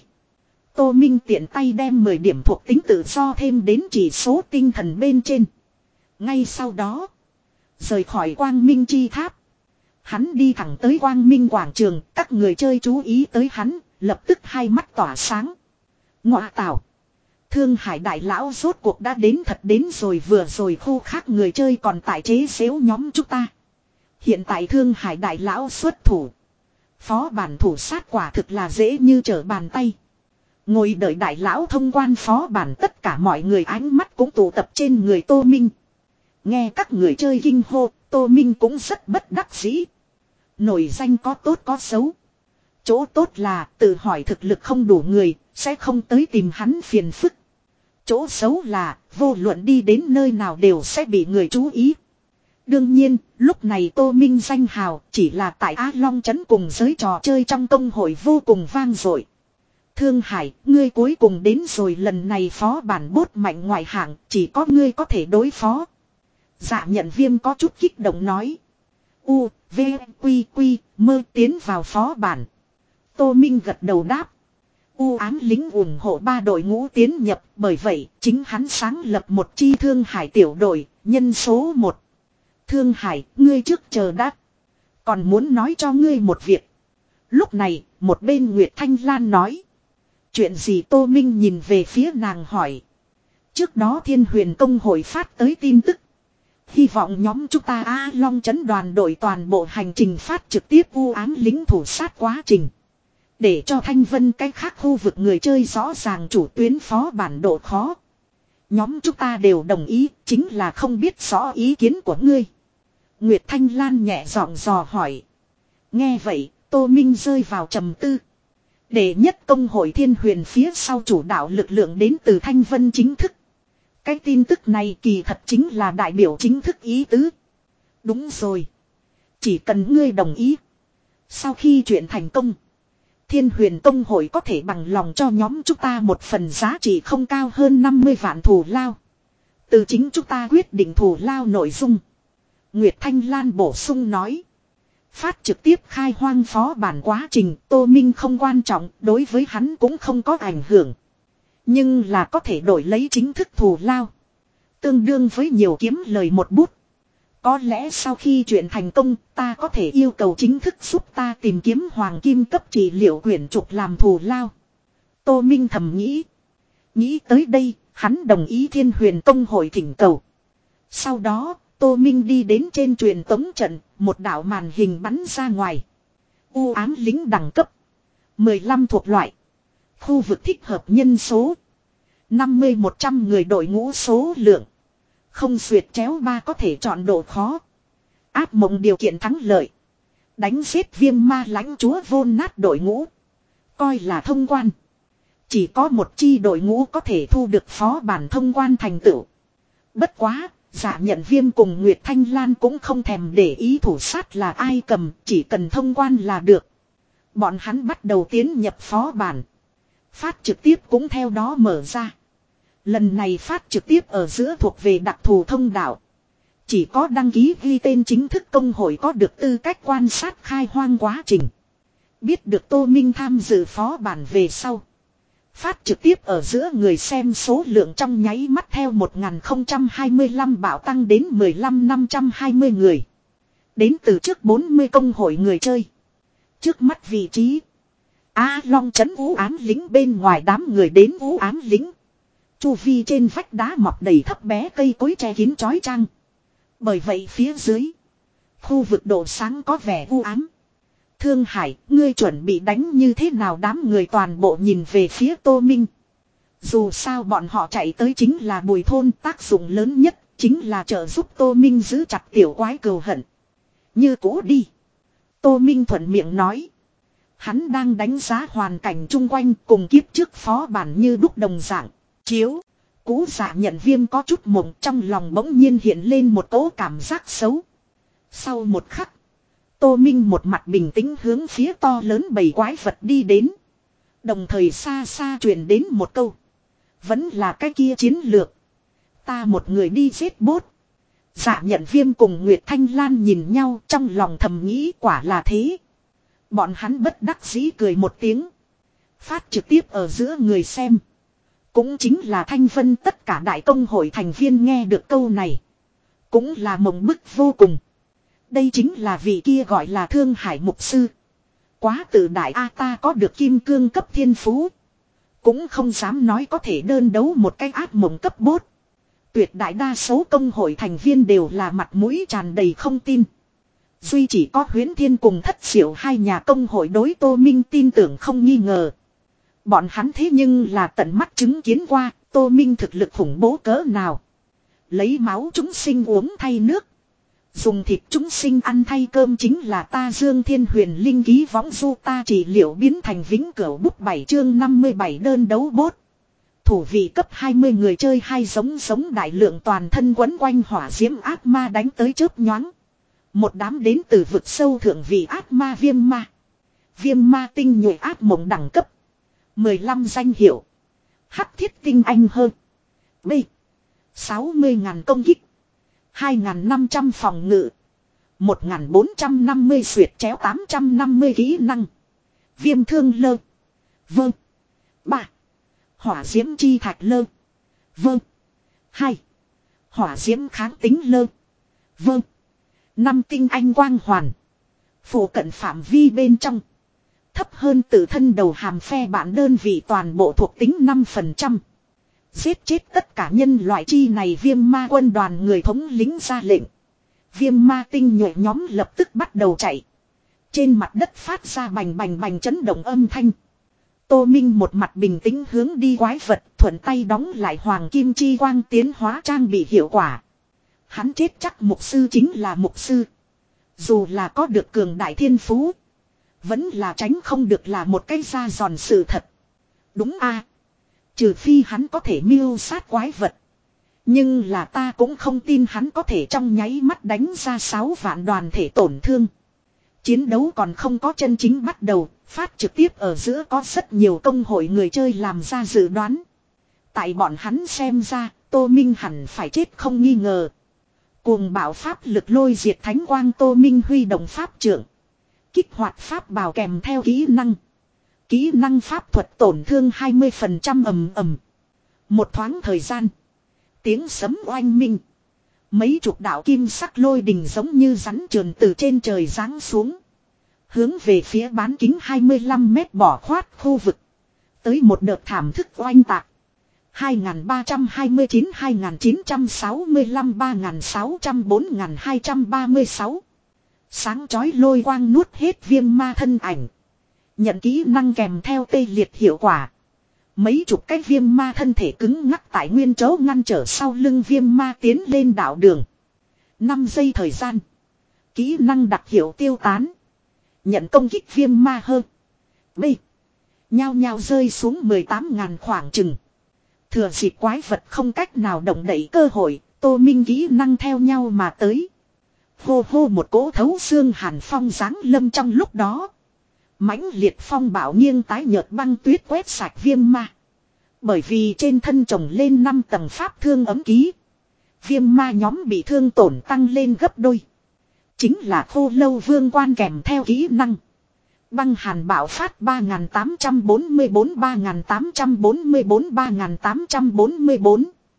Tô Minh tiện tay đem mười điểm thuộc tính tự do thêm đến chỉ số tinh thần bên trên. Ngay sau đó, rời khỏi quang minh chi tháp. Hắn đi thẳng tới quang minh quảng trường, các người chơi chú ý tới hắn, lập tức hai mắt tỏa sáng. Ngọa tảo. Thương Hải đại lão rốt cuộc đã đến thật đến rồi, vừa rồi khu khác người chơi còn tại chế xếu nhóm chúng ta. Hiện tại Thương Hải đại lão xuất thủ. Phó bản thủ sát quả thực là dễ như trở bàn tay. Ngồi đợi đại lão thông quan phó bản, tất cả mọi người ánh mắt cũng tụ tập trên người Tô Minh. Nghe các người chơi kinh hô, Tô Minh cũng rất bất đắc dĩ. Nổi danh có tốt có xấu. Chỗ tốt là tự hỏi thực lực không đủ người, sẽ không tới tìm hắn phiền phức. Chỗ xấu là vô luận đi đến nơi nào đều sẽ bị người chú ý. Đương nhiên, lúc này Tô Minh danh hào chỉ là tại Á Long trấn cùng giới trò chơi trong công hội vô cùng vang dội. Thương Hải, ngươi cuối cùng đến rồi, lần này phó bản bốt mạnh ngoại hạng, chỉ có ngươi có thể đối phó. Dạ Nhận Viêm có chút kích động nói. U, V, Quy, Quy, mơ tiến vào phó bản. Tô Minh gật đầu đáp. U ám lính ủng hộ ba đội ngũ tiến nhập, bởi vậy chính hắn sáng lập một chi Thương Hải tiểu đội, nhân số một. Thương Hải, ngươi trước chờ đã. Còn muốn nói cho ngươi một việc. Lúc này, một bên Nguyệt Thanh Lan nói. Chuyện gì? Tô Minh nhìn về phía nàng hỏi. Trước đó Thiên Huyền Công hội phát tới tin tức. Hy vọng nhóm chúng ta Á Long trấn đoàn đội toàn bộ hành trình phát trực tiếp u ám lính thủ sát quá trình. Để cho Thanh Vân cách khác khu vực người chơi rõ ràng chủ tuyến phó bản độ khó. Nhóm chúng ta đều đồng ý, chính là không biết rõ ý kiến của ngươi. Nguyệt Thanh Lan nhẹ giọng dò hỏi. Nghe vậy, Tô Minh rơi vào trầm tư. Đệ nhất công hội Thiên Huyền phía sau chủ đạo lực lượng đến từ Thanh Vân chính thức. Cái tin tức này kỳ thật chính là đại biểu chính thức ý tứ. Đúng rồi. Chỉ cần ngươi đồng ý. Sau khi chuyện thành công, Thiên Huyền Công hội có thể bằng lòng cho nhóm chúng ta một phần giá trị không cao hơn năm mươi vạn thù lao. Từ chính chúng ta quyết định thù lao nội dung. Nguyệt Thanh Lan bổ sung nói. Phát trực tiếp khai hoang phó bản quá trình Tô Minh không quan trọng, đối với hắn cũng không có ảnh hưởng. Nhưng là có thể đổi lấy chính thức thù lao. Tương đương với nhiều kiếm lời một bút. Có lẽ sau khi chuyện thành công, ta có thể yêu cầu chính thức giúp ta tìm kiếm hoàng kim cấp trị liệu quyển trục làm thù lao. Tô Minh thầm nghĩ. Nghĩ tới đây, hắn đồng ý Thiên Huyền Công hội thỉnh cầu. Sau đó, Tô Minh đi đến trên truyền tống trận, một đạo màn hình bắn ra ngoài. U ám lính đẳng cấp. mười lăm thuộc loại. Khu vực thích hợp nhân số. năm mươi một trăm người đội ngũ số lượng. Không xuyệt chéo ba có thể chọn độ khó. Áp mộng điều kiện thắng lợi. Đánh giết viêm ma lãnh chúa vôn nát đội ngũ. Coi là thông quan. Chỉ có một chi đội ngũ có thể thu được phó bản thông quan thành tựu. Bất quá, Dạ Nhận Viêm cùng Nguyệt Thanh Lan cũng không thèm để ý thủ sát là ai cầm, chỉ cần thông quan là được. Bọn hắn bắt đầu tiến nhập phó bản. Phát trực tiếp cũng theo đó mở ra. Lần này phát trực tiếp ở giữa thuộc về đặc thù thông đạo. Chỉ có đăng ký ghi tên chính thức công hội có được tư cách quan sát khai hoang quá trình. Biết được Tô Minh tham dự phó bản về sau. Phát trực tiếp ở giữa người xem số lượng trong nháy mắt theo một nghìn không trăm hai mươi lăm bạo tăng đến mười lăm nghìn năm trăm hai mươi người. Đến từ trước bốn mươi công hội người chơi. Trước mắt vị trí. A Long trấn u ám lính bên ngoài đám người đến u ám lính. Chu vi trên vách đá mọc đầy thấp bé cây cối che kín chói chang. Bởi vậy phía dưới. Khu vực độ sáng có vẻ u ám. Thương Hải, ngươi chuẩn bị đánh như thế nào đám người toàn bộ nhìn về phía Tô Minh. Dù sao bọn họ chạy tới chính là Bùi thôn, tác dụng lớn nhất chính là trợ giúp Tô Minh giữ chặt tiểu quái cừu hận. Như cũ đi. Tô Minh thuận miệng nói. Hắn đang đánh giá hoàn cảnh chung quanh cùng kiếp trước phó bản như đúc đồng dạng. Chiếu. Cú dạ nhận viêm có chút mộng trong lòng bỗng nhiên hiện lên một cỗ cảm giác xấu. Sau một khắc. Tô Minh một mặt bình tĩnh hướng phía to lớn bầy quái vật đi đến. Đồng thời xa xa truyền đến một câu. Vẫn là cái kia chiến lược. Ta một người đi giết bốt. Dạ nhận viêm cùng Nguyệt Thanh Lan nhìn nhau trong lòng thầm nghĩ quả là thế. Bọn hắn bất đắc dĩ cười một tiếng. Phát trực tiếp ở giữa người xem. Cũng chính là Thanh Vân tất cả đại công hội thành viên nghe được câu này. Cũng là mộng bức vô cùng. Đây chính là vị kia gọi là Thương Hải Mục Sư. Quá tự đại A ta có được kim cương cấp thiên phú. Cũng không dám nói có thể đơn đấu một cái ác mộng cấp bốt. Tuyệt đại đa số công hội thành viên đều là mặt mũi tràn đầy không tin. Duy chỉ có Huyễn Thiên cùng Thất Diệu hai nhà công hội đối Tô Minh tin tưởng không nghi ngờ. Bọn hắn thế nhưng là tận mắt chứng kiến qua Tô Minh thực lực khủng bố cỡ nào. Lấy máu chúng sinh uống thay nước. Dùng thịt chúng sinh ăn thay cơm chính là ta Dương Thiên Huyền Linh ký võng du ta trị liệu biến thành vĩnh cửu bút bảy chương năm mươi bảy đơn đấu bốt. Thủ vị cấp hai mươi người chơi hai giống giống đại lượng toàn thân quấn quanh hỏa diễm ác ma đánh tới chớp nhoáng. Một đám đến từ vực sâu thượng vị ác ma viêm ma. Viêm ma tinh nhuệ ác mộng đẳng cấp. mười lăm danh hiệu. Hắc thiết tinh anh hơn. B. sáu mươi ngàn công kích. hai nghìn năm trăm phòng ngự. một nghìn bốn trăm năm mươi xuyệt chéo tám trăm năm mươi kỹ năng. Viêm thương lơ. Vâng. ba. Hỏa diễm chi thạch lơ. Vâng. hai. Hỏa diễm kháng tính lơ. Vâng. năm tinh anh quang hoàn. Phủ cận phạm vi bên trong. Thấp hơn tự thân đầu hàm phe bạn đơn vị toàn bộ thuộc tính năm phần trăm. Giết chết tất cả nhân loại chi này viêm ma quân đoàn người thống lính ra lệnh. Viêm ma tinh nhuệ nhóm lập tức bắt đầu chạy. Trên mặt đất phát ra bành bành bành chấn động âm thanh. Tô Minh một mặt bình tĩnh hướng đi quái vật thuận tay đóng lại hoàng kim chi quang tiến hóa trang bị hiệu quả. Hắn chết chắc mục sư chính là mục sư. Dù là có được cường đại thiên phú. Vẫn là tránh không được là một cái da giòn sự thật. Đúng a à. Trừ phi hắn có thể mưu sát quái vật. Nhưng là ta cũng không tin hắn có thể trong nháy mắt đánh ra sáu vạn đoàn thể tổn thương. Chiến đấu còn không có chân chính bắt đầu. Phát trực tiếp ở giữa có rất nhiều công hội người chơi làm ra dự đoán. Tại bọn hắn xem ra, Tô Minh hẳn phải chết không nghi ngờ. Cuồng bạo pháp lực lôi diệt thánh quang Tô Minh huy động pháp trưởng. Kích hoạt pháp bào kèm theo kỹ năng. Kỹ năng pháp thuật tổn thương hai mươi phần trăm ầm ầm. Một thoáng thời gian. Tiếng sấm oanh minh. Mấy chục đạo kim sắc lôi đình giống như rắn trườn từ trên trời giáng xuống. Hướng về phía bán kính hai mươi lăm mét bỏ khoát khu vực. Tới một đợt thảm thức oanh tạc. hai nghìn ba trăm hai mươi chín, hai nghìn chín trăm sáu mươi lăm, ba nghìn sáu trăm, bốn nghìn hai trăm ba mươi sáu. Sáng chói lôi quang nuốt hết viêm ma thân ảnh. Nhận kỹ năng kèm theo tê liệt hiệu quả. Mấy chục cái viêm ma thân thể cứng ngắc tại nguyên chỗ ngăn trở sau lưng viêm ma tiến lên đảo đường. năm giây thời gian. Kỹ năng đặc hiệu tiêu tán. Nhận công kích viêm ma hơn. B. Nhao nhao rơi xuống mười tám ngàn khoảng chừng. Thừa dịp quái vật không cách nào động đậy cơ hội, Tô Minh kỹ năng theo nhau mà tới. Hô hô một cỗ thấu xương hàn phong giáng lâm trong lúc đó. Mãnh liệt phong bạo nghiêng tái nhợt băng tuyết quét sạch viêm ma. Bởi vì trên thân trồng lên năm tầng pháp thương ấm ký. Viêm ma nhóm bị thương tổn tăng lên gấp đôi. Chính là khô lâu vương quan kèm theo kỹ năng. Băng hàn bạo phát ba nghìn tám trăm bốn mươi bốn, ba nghìn tám trăm bốn mươi bốn, ba nghìn tám trăm bốn mươi bốn.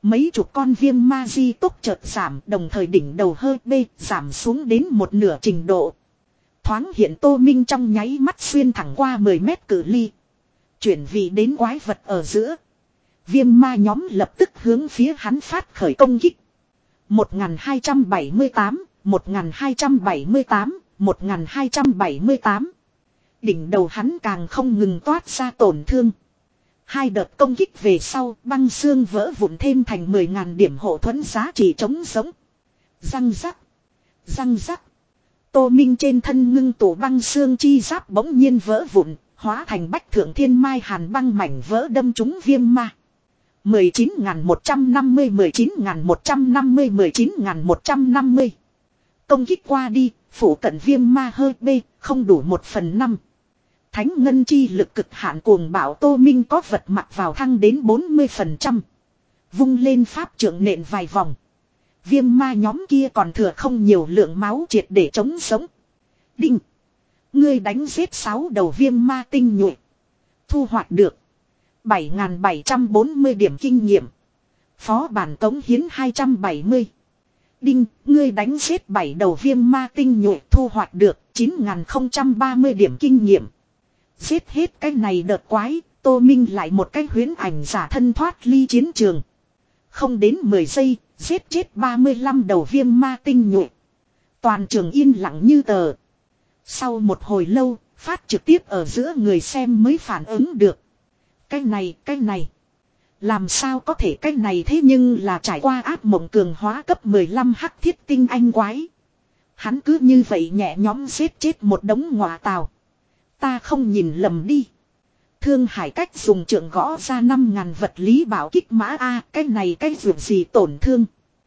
Mấy chục con viêm ma di tốc chợt giảm, đồng thời đỉnh đầu hơi bê giảm xuống đến một nửa trình độ. Thoáng hiện Tô Minh trong nháy mắt xuyên thẳng qua mười mét cự ly. Chuyển vị đến quái vật ở giữa. Viêm ma nhóm lập tức hướng phía hắn phát khởi công kích. một nghìn hai trăm bảy mươi tám, một nghìn hai trăm bảy mươi tám, một nghìn hai trăm bảy mươi tám. Đỉnh đầu hắn càng không ngừng toát ra tổn thương. Hai đợt công kích về sau, băng xương vỡ vụn thêm thành mười nghìn điểm hộ thuẫn giá trị chống giống. Răng rắc. Răng rắc. Tô Minh trên thân ngưng tụ băng xương chi giáp bỗng nhiên vỡ vụn, hóa thành bách thượng thiên mai hàn băng mảnh vỡ đâm trúng viêm ma. mười chín nghìn một trăm năm mươi, mười chín nghìn một trăm năm mươi, mười chín nghìn một trăm năm mươi. Công kích qua đi, phủ cận viêm ma hơi bê, không đủ một phần năm. Thánh ngân chi lực cực hạn cuồng bạo Tô Minh có vật mặc vào thăng đến bốn mươi phần trăm. Vung lên pháp trưởng nện vài vòng. Viêm ma nhóm kia còn thừa không nhiều lượng máu triệt để chống sống. Đinh. Ngươi đánh giết sáu đầu viêm ma tinh nhuệ. Thu hoạch được bảy nghìn bảy trăm bốn mươi điểm kinh nghiệm. Phó bản cống hiến hai trăm bảy mươi. Đinh. Ngươi đánh giết bảy đầu viêm ma tinh nhuệ. Thu hoạch được chín nghìn không trăm ba mươi điểm kinh nghiệm. Giết hết cái này đợt quái. Tô Minh lại một cái huyễn ảnh giả thân thoát ly chiến trường. Không đến mười giây. Giết chết ba mươi lăm đầu viêm ma tinh nhuệ. Toàn trường yên lặng như tờ. Sau một hồi lâu, phát trực tiếp ở giữa người xem mới phản ứng được. Cái này, cái này. Làm sao có thể cái này thế nhưng là trải qua áp mộng cường hóa cấp mười lăm hắc thiết tinh anh quái. Hắn cứ như vậy nhẹ nhõm giết chết một đống ngọa tào. Ta không nhìn lầm đi. Thương Hải cách dùng trượng gõ ra năm ngàn vật lý bảo kích mã A, cái này cái vượt gì tổn thương.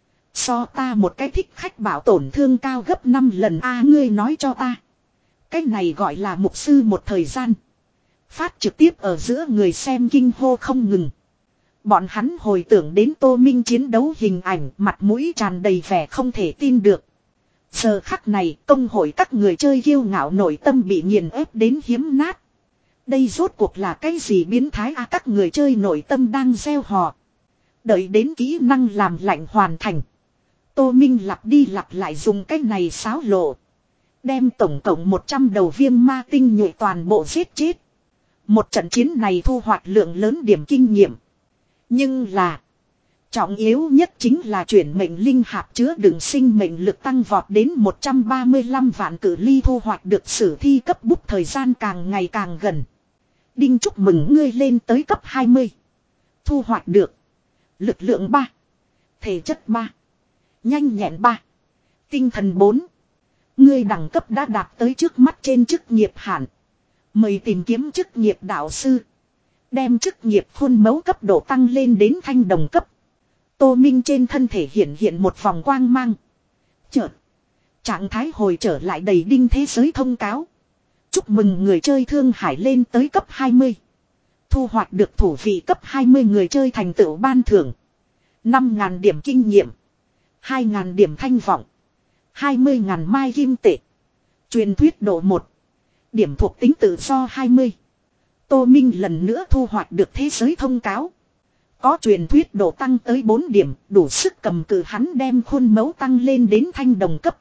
So ta một cái thích khách bảo tổn thương cao gấp năm lần A, ngươi nói cho ta. Cái này gọi là mục sư một thời gian. Phát trực tiếp ở giữa người xem kinh hô không ngừng. Bọn hắn hồi tưởng đến Tô Minh chiến đấu hình ảnh, mặt mũi tràn đầy vẻ không thể tin được. Giờ khắc này, công hội các người chơi kiêu ngạo nội tâm bị nghiền ép đến hiếm nát. Đây rốt cuộc là cái gì biến thái a, các người chơi nội tâm đang gieo hò. Đợi đến kỹ năng làm lạnh hoàn thành. Tô Minh lặp đi lặp lại dùng cái này xáo lộ. Đem tổng cộng một trăm đầu viêm ma tinh nhuệ toàn bộ giết chết. Một trận chiến này thu hoạch lượng lớn điểm kinh nghiệm. Nhưng là trọng yếu nhất chính là chuyển mệnh linh hạp chứa đựng sinh mệnh lực tăng vọt đến một trăm ba mươi lăm vạn cự ly, thu hoạch được sử thi cấp bút thời gian càng ngày càng gần. Đinh, chúc mừng ngươi lên tới cấp hai mươi. Thu hoạch được lực lượng ba, thể chất ba, nhanh nhẹn ba, tinh thần bốn. Ngươi đẳng cấp đã đạt tới trước mắt trên chức nghiệp hạn. Mời tìm kiếm chức nghiệp đạo sư. Đem chức nghiệp khuôn mẫu cấp độ tăng lên đến thanh đồng cấp. Tô Minh trên thân thể hiện hiện một vòng quang mang. Chợt trạng thái hồi trở lại đầy đinh thế giới thông cáo. Chúc mừng người chơi Thương Hải lên tới cấp hai mươi. Thu hoạch được thủ vị cấp hai mươi người chơi thành tựu ban thưởng. năm nghìn điểm kinh nghiệm. hai nghìn điểm thanh vọng. hai mươi nghìn mai kim tệ. Truyền thuyết độ một. Điểm thuộc tính tự do hai mươi. Tô Minh lần nữa thu hoạch được thế giới thông cáo. Có truyền thuyết độ tăng tới bốn điểm, đủ sức cầm cự hắn đem khuôn mẫu tăng lên đến thanh đồng cấp.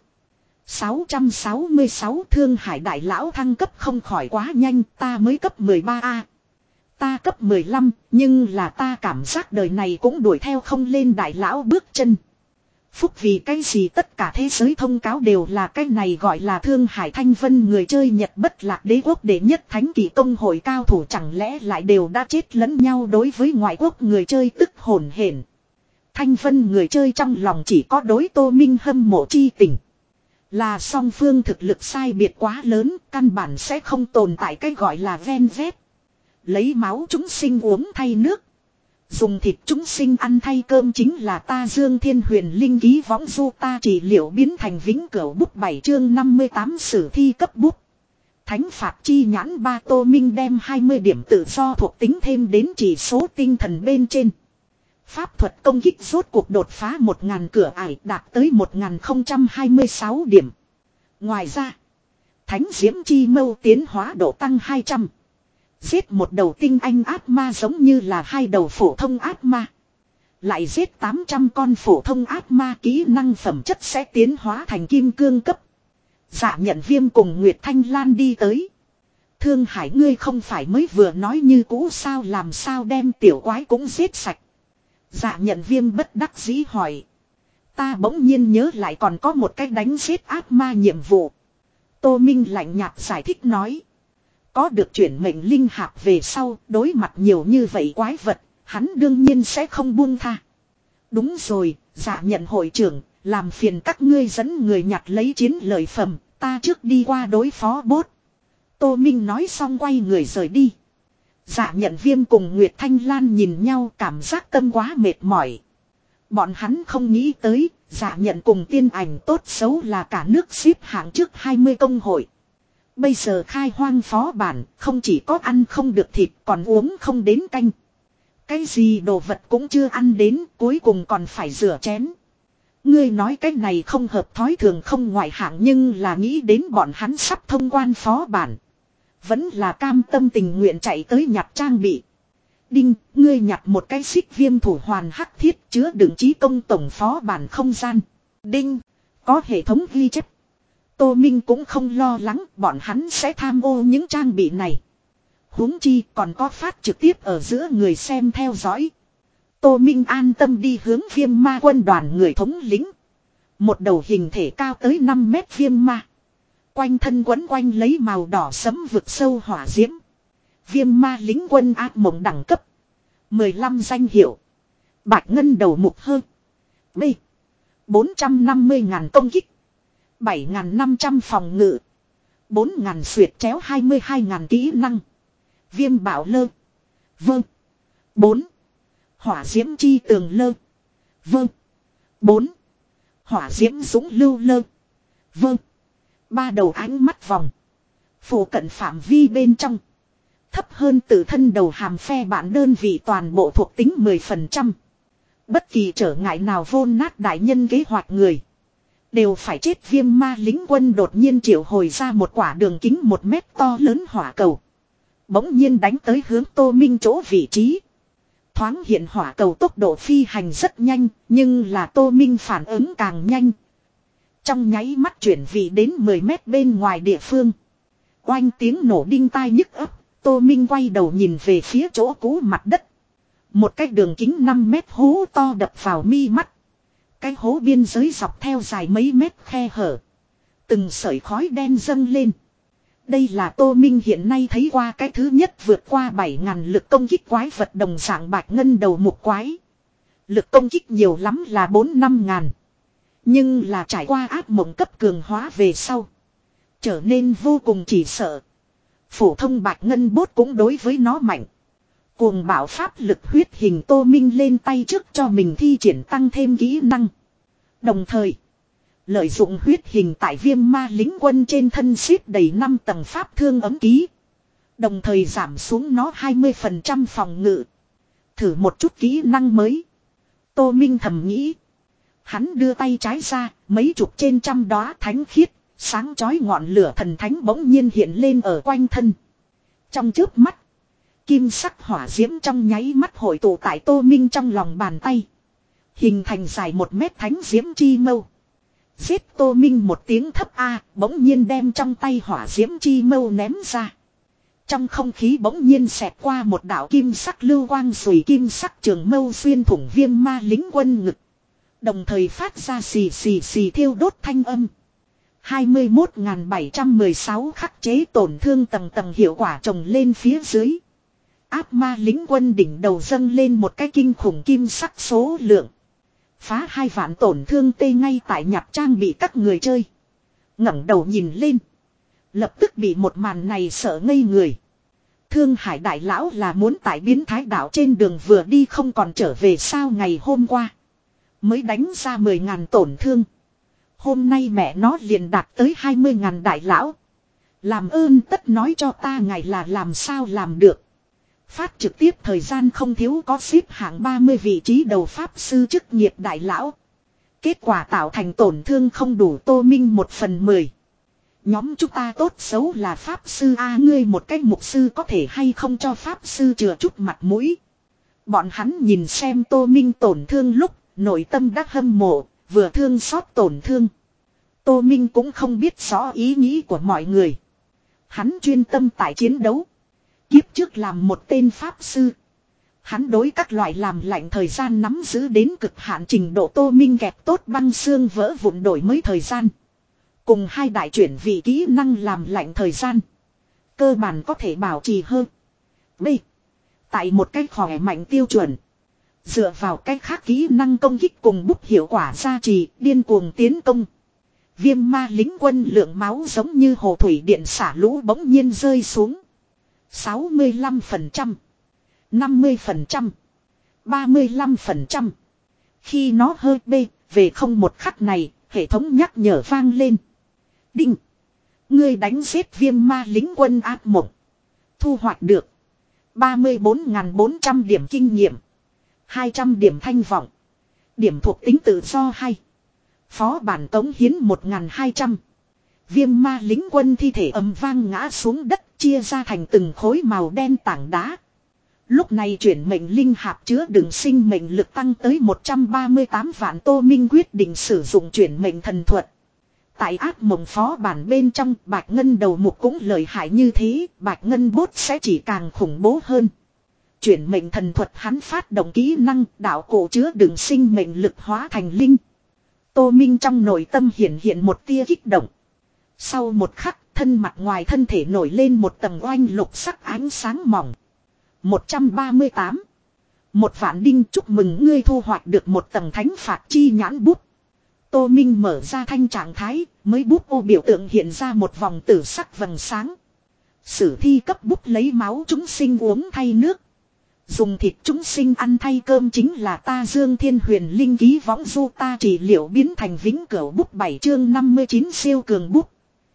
sáu trăm sáu mươi sáu Thương Hải đại lão thăng cấp không khỏi quá nhanh, ta mới cấp mười ba A. Ta cấp mười lăm, nhưng là ta cảm giác đời này cũng đuổi theo không lên đại lão bước chân. Phúc vì cái gì tất cả thế giới thông cáo đều là cái này gọi là Thương Hải Thanh Vân người chơi Nhật Bất Lạc Đế quốc đệ nhất thánh kỷ công hội cao thủ chẳng lẽ lại đều đã chết lẫn nhau. Đối với ngoại quốc người chơi tức hồn hển. Thanh Vân người chơi trong lòng chỉ có đối Tô Minh hâm mộ chi tình. Là song phương thực lực sai biệt quá lớn, căn bản sẽ không tồn tại cái gọi là ven vét. Lấy máu chúng sinh uống thay nước. Dùng thịt chúng sinh ăn thay cơm chính là ta Dương Thiên Huyền Linh ký võng du ta trị liệu biến thành vĩnh cửu bút bảy chương năm mươi tám sử thi cấp bút. Thánh phạt chi nhãn ba. Tô Minh đem hai mươi điểm tự do thuộc tính thêm đến chỉ số tinh thần bên trên. Pháp thuật công kích rốt cuộc đột phá một nghìn cửa ải, đạt tới một nghìn không trăm hai mươi sáu điểm. Ngoài ra, Thánh diễm chi mâu tiến hóa độ tăng hai trăm. Giết một đầu tinh anh ác ma giống như là hai đầu phổ thông ác ma. Lại giết tám trăm con phổ thông ác ma, kỹ năng phẩm chất sẽ tiến hóa thành kim cương cấp. Dạ Nhận Viêm cùng Nguyệt Thanh Lan đi tới. Thương Hải, ngươi không phải mới vừa nói như cũ sao, làm sao đem tiểu quái cũng giết sạch. Dạ Nhận Viêm bất đắc dĩ hỏi. Ta bỗng nhiên nhớ lại còn có một cách đánh giết ác ma nhiệm vụ. Tô Minh lạnh nhạt giải thích nói. Có được chuyển mệnh linh hạp về sau, đối mặt nhiều như vậy quái vật, hắn đương nhiên sẽ không buông tha. Đúng rồi, Dạ Nhận hội trưởng, làm phiền các ngươi dẫn người nhặt lấy chiến lợi phẩm, ta trước đi qua đối phó bốt. Tô Minh nói xong quay người rời đi. Dạ Nhận Viêm cùng Nguyệt Thanh Lan nhìn nhau, cảm giác tâm quá mệt mỏi. Bọn hắn không nghĩ tới, Dạ Nhận cùng Tiên Ảnh tốt xấu là cả nước xếp hạng trước hai mươi công hội. Bây giờ khai hoang phó bản, không chỉ có ăn không được thịt, còn uống không đến canh. Cái gì đồ vật cũng chưa ăn đến, cuối cùng còn phải rửa chén. Ngươi nói cái này không hợp thói thường không ngoại hạng, nhưng là nghĩ đến bọn hắn sắp thông quan phó bản. Vẫn là cam tâm tình nguyện chạy tới nhặt trang bị. Đinh, ngươi nhặt một cái xích viêm thủ hoàn hắc thiết chứa đựng trí công tổng phó bản không gian. Đinh, có hệ thống ghi chép. Tô Minh cũng không lo lắng bọn hắn sẽ tham ô những trang bị này. Huống chi còn có phát trực tiếp ở giữa người xem theo dõi. Tô Minh an tâm đi hướng Viêm Ma quân đoàn người thống lĩnh. Một đầu hình thể cao tới năm mét viêm ma. Quanh thân quấn quanh lấy màu đỏ sẫm vực sâu hỏa diễm. Viêm ma lính quân ác mộng đẳng cấp mười lăm danh hiệu. Bạch ngân đầu mục hơn B. bốn trăm năm mươi ngàn công kích, bảy nghìn năm trăm phòng ngự, bốn nghìn xuyệt chéo, hai mươi hai ngàn kỹ năng. Viêm bảo lơ. Vâng. bốn. Hỏa diễm chi tường lơ. Vâng. bốn. Hỏa diễm dũng lưu lơ. Vâng. Ba đầu ánh mắt vòng. Phủ cận phạm vi bên trong. Thấp hơn tự thân đầu hàm phe bản đơn vị toàn bộ thuộc tính mười phần trăm. Bất kỳ trở ngại nào vôn nát đại nhân kế hoạch người. Đều phải chết. Viêm ma lính quân đột nhiên triệu hồi ra một quả đường kính một mét to lớn hỏa cầu. Bỗng nhiên đánh tới hướng Tô Minh chỗ vị trí. Thoáng hiện hỏa cầu tốc độ phi hành rất nhanh, nhưng là Tô Minh phản ứng càng nhanh. Trong nháy mắt chuyển vị đến mười mét bên ngoài địa phương. Oanh tiếng nổ đinh tai nhức ấp, Tô Minh quay đầu nhìn về phía chỗ cũ mặt đất. Một cái đường kính năm mét hố to đập vào mi mắt. Cái hố biên giới dọc theo dài mấy mét khe hở. Từng sợi khói đen dâng lên. Đây là Tô Minh hiện nay thấy qua cái thứ nhất vượt qua bảy nghìn lực công kích quái vật đồng dạng bạch ngân đầu mục quái. Lực công kích nhiều lắm là bốn năm ngàn. Nhưng là trải qua ác mộng cấp cường hóa về sau. Trở nên vô cùng chỉ sợ. Phổ thông bạch ngân bốt cũng đối với nó mạnh. Cuồng bạo pháp lực huyết hình Tô Minh lên tay trước cho mình thi triển tăng thêm kỹ năng. Đồng thời. Lợi dụng huyết hình tại viêm ma lính quân trên thân xếp đầy năm tầng pháp thương ấm ký. Đồng thời giảm xuống nó hai mươi phần trăm phòng ngự. Thử một chút kỹ năng mới. Tô Minh thầm nghĩ. Hắn đưa tay trái ra, mấy chục trên trăm đóa thánh khiết, sáng chói ngọn lửa thần thánh bỗng nhiên hiện lên ở quanh thân. Trong chớp mắt, kim sắc hỏa diễm trong nháy mắt hội tụ tại Tô Minh trong lòng bàn tay. Hình thành dài một mét thánh diễm chi mâu. Giết. Tô Minh một tiếng thấp a, bỗng nhiên đem trong tay hỏa diễm chi mâu ném ra. Trong không khí bỗng nhiên xẹt qua một đạo kim sắc lưu quang rùi kim sắc trường mâu xuyên thủng viêm ma lính quân ngực. Đồng thời phát ra xì xì xì thiêu đốt thanh âm. hai mươi mốt nghìn bảy trăm mười sáu khắc chế tổn thương tầng tầng hiệu quả trồng lên phía dưới. Áp ma lính quân đỉnh đầu dâng lên một cái kinh khủng kim sắc số lượng. Phá hai vạn tổn thương tê ngay tại nhặt trang bị các người chơi. ngẩng đầu nhìn lên. Lập tức bị một màn này sợ ngây người. Thương Hải đại lão là muốn tại biến thái đảo trên đường vừa đi không còn trở về sao, ngày hôm qua mới đánh ra mười ngàn tổn thương. Hôm nay mẹ nó liền đạt tới hai mươi ngàn đại lão. Làm ơn tất nói cho ta ngài là làm sao làm được. Phát trực tiếp thời gian không thiếu có xếp hạng ba mươi vị trí đầu pháp sư chức nghiệp đại lão. Kết quả tạo thành tổn thương không đủ Tô Minh một phần mười. Nhóm chúng ta tốt xấu là pháp sư a, ngươi một cách mục sư có thể hay không cho pháp sư chừa chút mặt mũi. Bọn hắn nhìn xem Tô Minh tổn thương lúc, nội tâm đã hâm mộ, vừa thương xót tổn thương. Tô Minh cũng không biết rõ ý nghĩ của mọi người. Hắn chuyên tâm tại chiến đấu. Kiếp trước làm một tên pháp sư. Hắn đối các loại làm lạnh thời gian nắm giữ đến cực hạn trình độ. Tô Minh kẹp tốt băng xương vỡ vụn đổi mới thời gian. Cùng hai đại chuyển vị kỹ năng làm lạnh thời gian. Cơ bản có thể bảo trì hơn. B. Tại một cách khỏe mạnh tiêu chuẩn. Dựa vào cách khác kỹ năng công kích cùng bút hiệu quả gia trì, điên cuồng tiến công. Viêm ma lính quân lượng máu giống như hồ thủy điện xả lũ bỗng nhiên rơi xuống. sáu mươi lăm phần trăm. năm mươi phần trăm. ba mươi lăm phần trăm. Khi nó hơi bê, về không một khắc này, hệ thống nhắc nhở vang lên. Đinh. Ngươi đánh giết viêm ma lính quân ác mộng. Thu hoạch được. ba mươi bốn nghìn bốn trăm điểm kinh nghiệm. hai trăm điểm thanh vọng. Điểm thuộc tính tự do hay. Phó bản tống hiến một nghìn hai trăm. Viêm ma lính quân thi thể ầm vang ngã xuống đất chia ra thành từng khối màu đen tảng đá. Lúc này chuyển mệnh linh hạp chứa đựng sinh mệnh lực tăng tới một trăm ba mươi tám vạn. Tô Minh quyết định sử dụng chuyển mệnh thần thuật. Tại ác mộng phó bản bên trong Bạch Ngân đầu mục cũng lợi hại như thế, Bạch Ngân bốt sẽ chỉ càng khủng bố hơn. Chuyển mệnh thần thuật hắn phát động kỹ năng đạo cổ chứa đựng sinh mệnh lực hóa thành linh. Tô Minh trong nội tâm hiện hiện một tia kích động. Sau một khắc thân mặt ngoài thân thể nổi lên một tầng oanh lục sắc ánh sáng mỏng. một trăm ba mươi tám. Một vạn đinh chúc mừng ngươi thu hoạch được một tầng thánh phạt chi nhãn bút. Tô Minh mở ra thanh trạng thái, mới bút ô biểu tượng hiện ra một vòng tử sắc vầng sáng. Sử thi cấp bút lấy máu chúng sinh uống thay nước. Dùng thịt chúng sinh ăn thay cơm chính là ta Dương Thiên Huyền Linh ký võng du ta trị liệu biến thành vĩnh cửu bút bảy chương năm mươi chín siêu cường bút.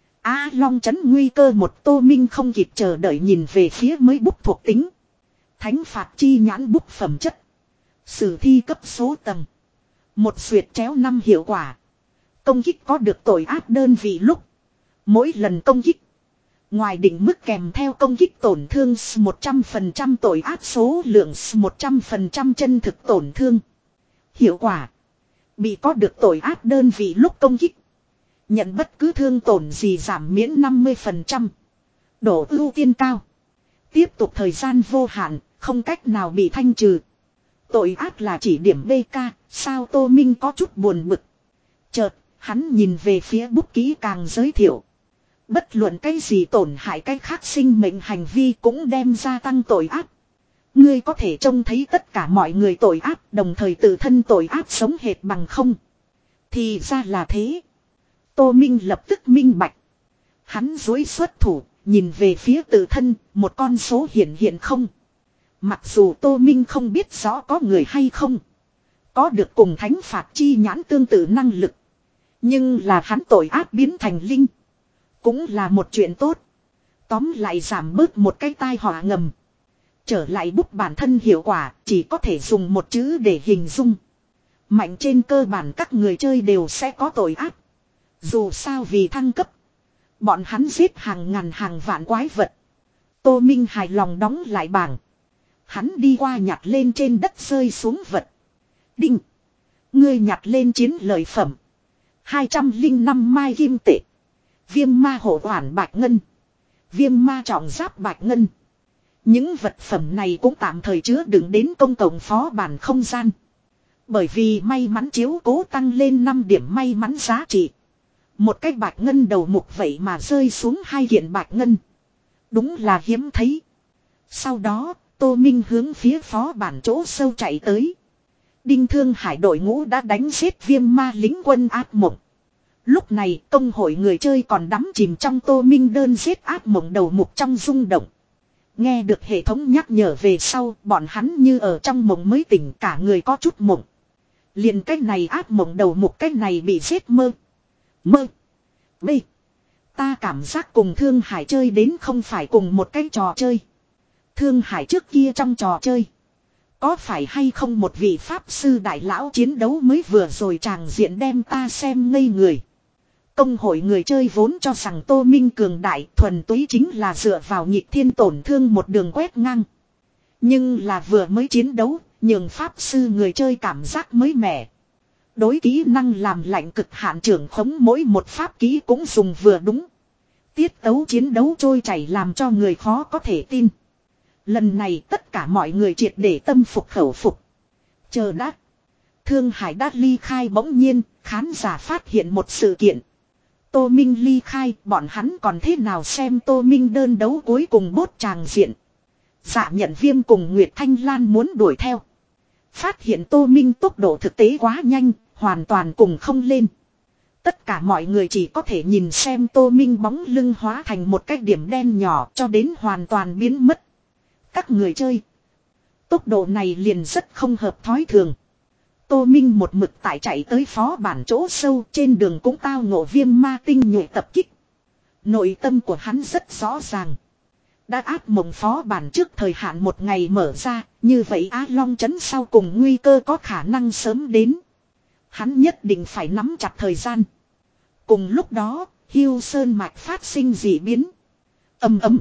A Long chấn nguy cơ một. Tô Minh không kịp chờ đợi nhìn về phía mới bút thuộc tính. Thánh phạt chi nhãn bút phẩm chất. Sử thi cấp số tầng. Một xuyệt chéo năm hiệu quả. Công kích có được tội ác đơn vị lúc. Mỗi lần công kích. Ngoài định mức kèm theo công kích tổn thương một trăm phần trăm tội ác số lượng một trăm phần trăm chân thực tổn thương. Hiệu quả. Bị có được tội ác đơn vị lúc công kích. Nhận bất cứ thương tổn gì giảm miễn năm mươi phần trăm. Độ ưu tiên cao. Tiếp tục thời gian vô hạn, không cách nào bị thanh trừ. Tội ác là chỉ điểm bê ca, sao Tô Minh có chút buồn bực. Chợt, hắn nhìn về phía bút ký càng giới thiệu. Bất luận cái gì tổn hại cái khác sinh mệnh hành vi cũng đem gia tăng tội ác. Ngươi có thể trông thấy tất cả mọi người tội ác, đồng thời tự thân tội ác sống hệt bằng không. Thì ra là thế. Tô Minh lập tức minh bạch. Hắn dối xuất thủ, nhìn về phía tự thân, một con số hiện hiện không. Mặc dù Tô Minh không biết rõ có người hay không. Có được cùng thánh phạt chi nhãn tương tự năng lực. Nhưng là hắn tội ác biến thành linh. Cũng là một chuyện tốt. Tóm lại giảm bớt một cái tai họa ngầm. Trở lại bút bản thân hiệu quả chỉ có thể dùng một chữ để hình dung. Mạnh trên cơ bản các người chơi đều sẽ có tội ác. Dù sao vì thăng cấp. Bọn hắn giết hàng ngàn hàng vạn quái vật. Tô Minh hài lòng đóng lại bảng. Hắn đi qua nhặt lên trên đất rơi xuống vật. Đinh. Ngươi nhặt lên chiến lợi phẩm. hai trăm lẻ năm mai kim tệ. Viêm ma hổ oản bạch ngân. Viêm ma trọng giáp bạch ngân. Những vật phẩm này cũng tạm thời chứa đựng đến công cộng phó bản không gian. Bởi vì may mắn chiếu cố tăng lên năm điểm may mắn giá trị. Một cái bạch ngân đầu mục vậy mà rơi xuống hai kiện bạch ngân. Đúng là hiếm thấy. Sau đó, Tô Minh hướng phía phó bản chỗ sâu chạy tới. Đinh Thương Hải đội ngũ đã đánh giết viêm ma lính quân ác mộng. Lúc này công hội người chơi còn đắm chìm trong Tô Minh đơn giết ác mộng đầu mục trong rung động. Nghe được hệ thống nhắc nhở về sau, bọn hắn như ở trong mộng mới tỉnh, cả người có chút mộng. Liền cái này ác mộng đầu mục cái này bị giết mơ. Mơ. B. Ta cảm giác cùng Thương Hải chơi đến không phải cùng một cái trò chơi. Thương Hải trước kia trong trò chơi. Có phải hay không một vị pháp sư đại lão chiến đấu mới vừa rồi tràng diện đem ta xem ngây người. Công hội người chơi vốn cho rằng Tô Minh cường đại thuần túy chính là dựa vào nhịp thiên tổn thương một đường quét ngang. Nhưng là vừa mới chiến đấu, nhường pháp sư người chơi cảm giác mới mẻ. Đối kỹ năng làm lạnh cực hạn trưởng khống mỗi một pháp kỹ cũng dùng vừa đúng. Tiết tấu chiến đấu trôi chảy làm cho người khó có thể tin. Lần này tất cả mọi người triệt để tâm phục khẩu phục. Chờ đã. Thương Hải đã ly khai bỗng nhiên, khán giả phát hiện một sự kiện. Tô Minh ly khai, bọn hắn còn thế nào xem Tô Minh đơn đấu cuối cùng bốt tràng diện. Dạ Nhận Viêm cùng Nguyệt Thanh Lan muốn đuổi theo. Phát hiện Tô Minh tốc độ thực tế quá nhanh, hoàn toàn cùng không lên. Tất cả mọi người chỉ có thể nhìn xem Tô Minh bóng lưng hóa thành một cái điểm đen nhỏ cho đến hoàn toàn biến mất. Các người chơi. Tốc độ này liền rất không hợp thói thường. Tô Minh một mực tại chạy tới phó bản chỗ sâu trên đường cũng tao ngộ viêm ma tinh nhuệ tập kích. Nội tâm của hắn rất rõ ràng. Đã áp mộng phó bản trước thời hạn một ngày mở ra, như vậy Á Long trấn sau cùng nguy cơ có khả năng sớm đến. Hắn nhất định phải nắm chặt thời gian. Cùng lúc đó, Hiêu Sơn mạch phát sinh dị biến. Ầm ầm.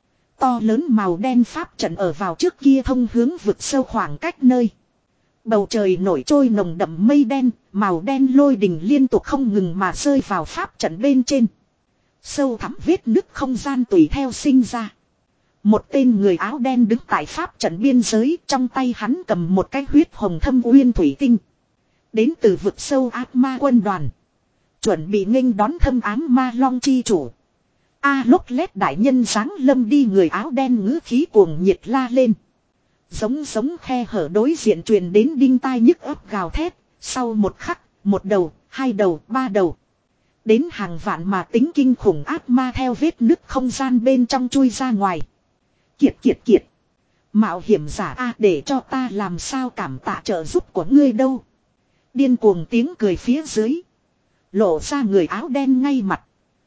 To lớn màu đen pháp trận ở vào trước kia thông hướng vực sâu khoảng cách nơi. Bầu trời nổi trôi nồng đậm mây đen, màu đen lôi đình liên tục không ngừng mà rơi vào pháp trận bên trên. Sâu thẳm vết nứt không gian tùy theo sinh ra. Một tên người áo đen đứng tại pháp trận biên giới, trong tay hắn cầm một cái huyết hồng thâm uyên thủy tinh. Đến từ vực sâu ác ma quân đoàn. Chuẩn bị nghênh đón thâm ám ma long chi chủ. A lúc lét đại nhân sáng lâm đi, người áo đen ngữ khí cuồng nhiệt la lên. Giống giống khe hở đối diện truyền đến đinh tai nhức ấp gào thét. Sau một khắc, một đầu, hai đầu, ba đầu. Đến hàng vạn mà tính kinh khủng ác ma theo vết nứt không gian bên trong chui ra ngoài. Kiệt kiệt kiệt. Mạo hiểm giả A, để cho ta làm sao cảm tạ trợ giúp của ngươi đâu. Điên cuồng tiếng cười phía dưới. Lộ ra người áo đen ngay mặt.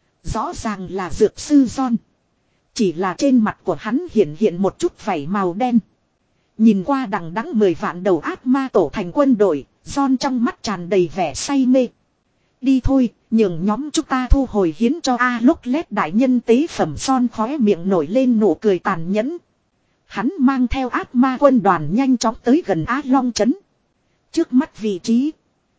Rõ ràng là dược sư John. Chỉ là trên mặt của hắn hiện hiện một chút vảy màu đen. Nhìn qua đằng đẵng mười vạn đầu ác ma tổ thành quân đội, John trong mắt tràn đầy vẻ say mê. Đi thôi, nhường nhóm chúng ta thu hồi hiến cho A lúc lét đại nhân tế phẩm. John khóe miệng nổi lên nụ cười tàn nhẫn. Hắn mang theo ác ma quân đoàn nhanh chóng tới gần Á Long trấn. Trước mắt vị trí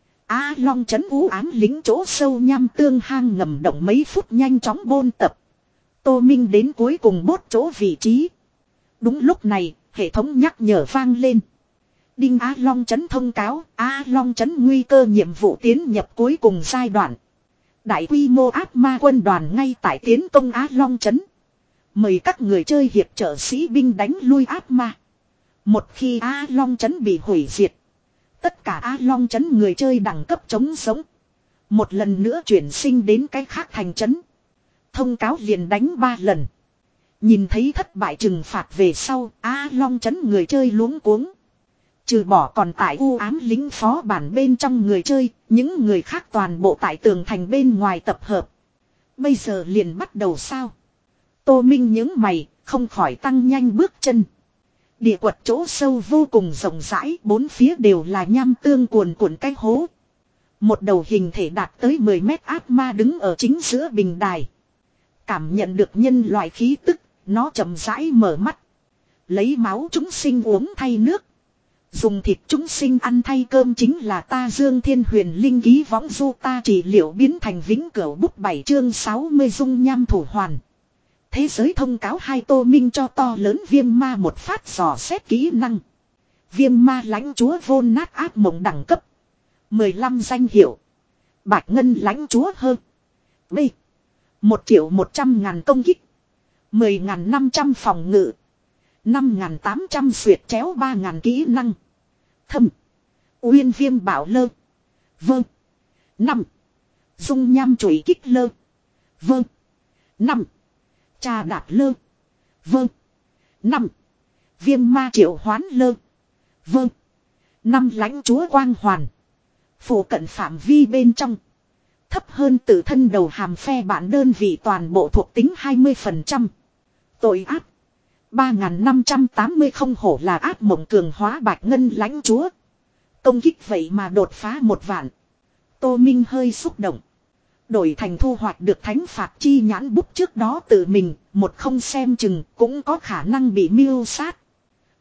Á Long trấn u ám lính chỗ sâu nham tương hang ngầm động mấy phút nhanh chóng bôn tập. Tô Minh đến cuối cùng bốt chỗ vị trí. Đúng lúc này, hệ thống nhắc nhở vang lên. Đinh Á Long trấn thông cáo, Á Long trấn nguy cơ nhiệm vụ tiến nhập cuối cùng giai đoạn. Đại quy mô ác ma quân đoàn ngay tại tiến công Á Long trấn. Mời các người chơi hiệp trợ sĩ binh đánh lui ác ma. Một khi Á Long trấn bị hủy diệt, tất cả Á Long trấn người chơi đẳng cấp chống sống. Một lần nữa chuyển sinh đến cái khác thành trấn. Thông cáo liền đánh ba lần. Nhìn thấy thất bại trừng phạt về sau, Á Long trấn người chơi luống cuống. Trừ bỏ còn tại u ám lính phó bản bên trong người chơi, những người khác toàn bộ tại tường thành bên ngoài tập hợp. Bây giờ liền bắt đầu sao? Tô Minh những mày, không khỏi tăng nhanh bước chân. Địa quật chỗ sâu vô cùng rộng rãi, bốn phía đều là nham tương cuồn cuộn cái hố. Một đầu hình thể đạt tới mười mét ác ma đứng ở chính giữa bình đài. Cảm nhận được nhân loại khí tức, nó chậm rãi mở mắt. Lấy máu chúng sinh uống thay nước. Dùng thịt chúng sinh ăn thay cơm chính là ta Dương Thiên Huyền Linh ký võng du ta trị liệu biến thành vĩnh cửu bút bảy chương sáu mươi dung nham thủ hoàn. Thế giới thông cáo hai Tô Minh cho to lớn viêm ma một phát dò xét kỹ năng. Viêm ma lãnh chúa vôn nát ác mộng đẳng cấp. mười lăm danh hiệu. Bạch ngân lãnh chúa hơn. B. một triệu một trăm ngàn công kích. mười ngàn năm trăm phòng ngự. năm ngàn tám trăm xuyệt chéo ba ngàn kỹ năng. Thâm. Uyên viêm bảo lơ. Vâng. năm. Dung nham chủy kích lơ. Vâng. năm. Trà đạp lơ. Vâng. năm. Viêm ma triệu hoán lơ. Vâng. năm. Lãnh chúa quang hoàn. Phủ cận phạm vi bên trong. Thấp hơn tự thân đầu hàm phe bản đơn vị toàn bộ thuộc tính hai mươi phần trăm. Tội ác. ba nghìn năm trăm tám mươi không hổ là ác mộng cường hóa bạch ngân lãnh chúa. Công kích vậy mà đột phá một vạn. Tô Minh hơi xúc động. Đổi thành thu hoạch được thánh phạt chi nhãn bút trước đó tự mình, một không xem chừng cũng có khả năng bị miêu sát.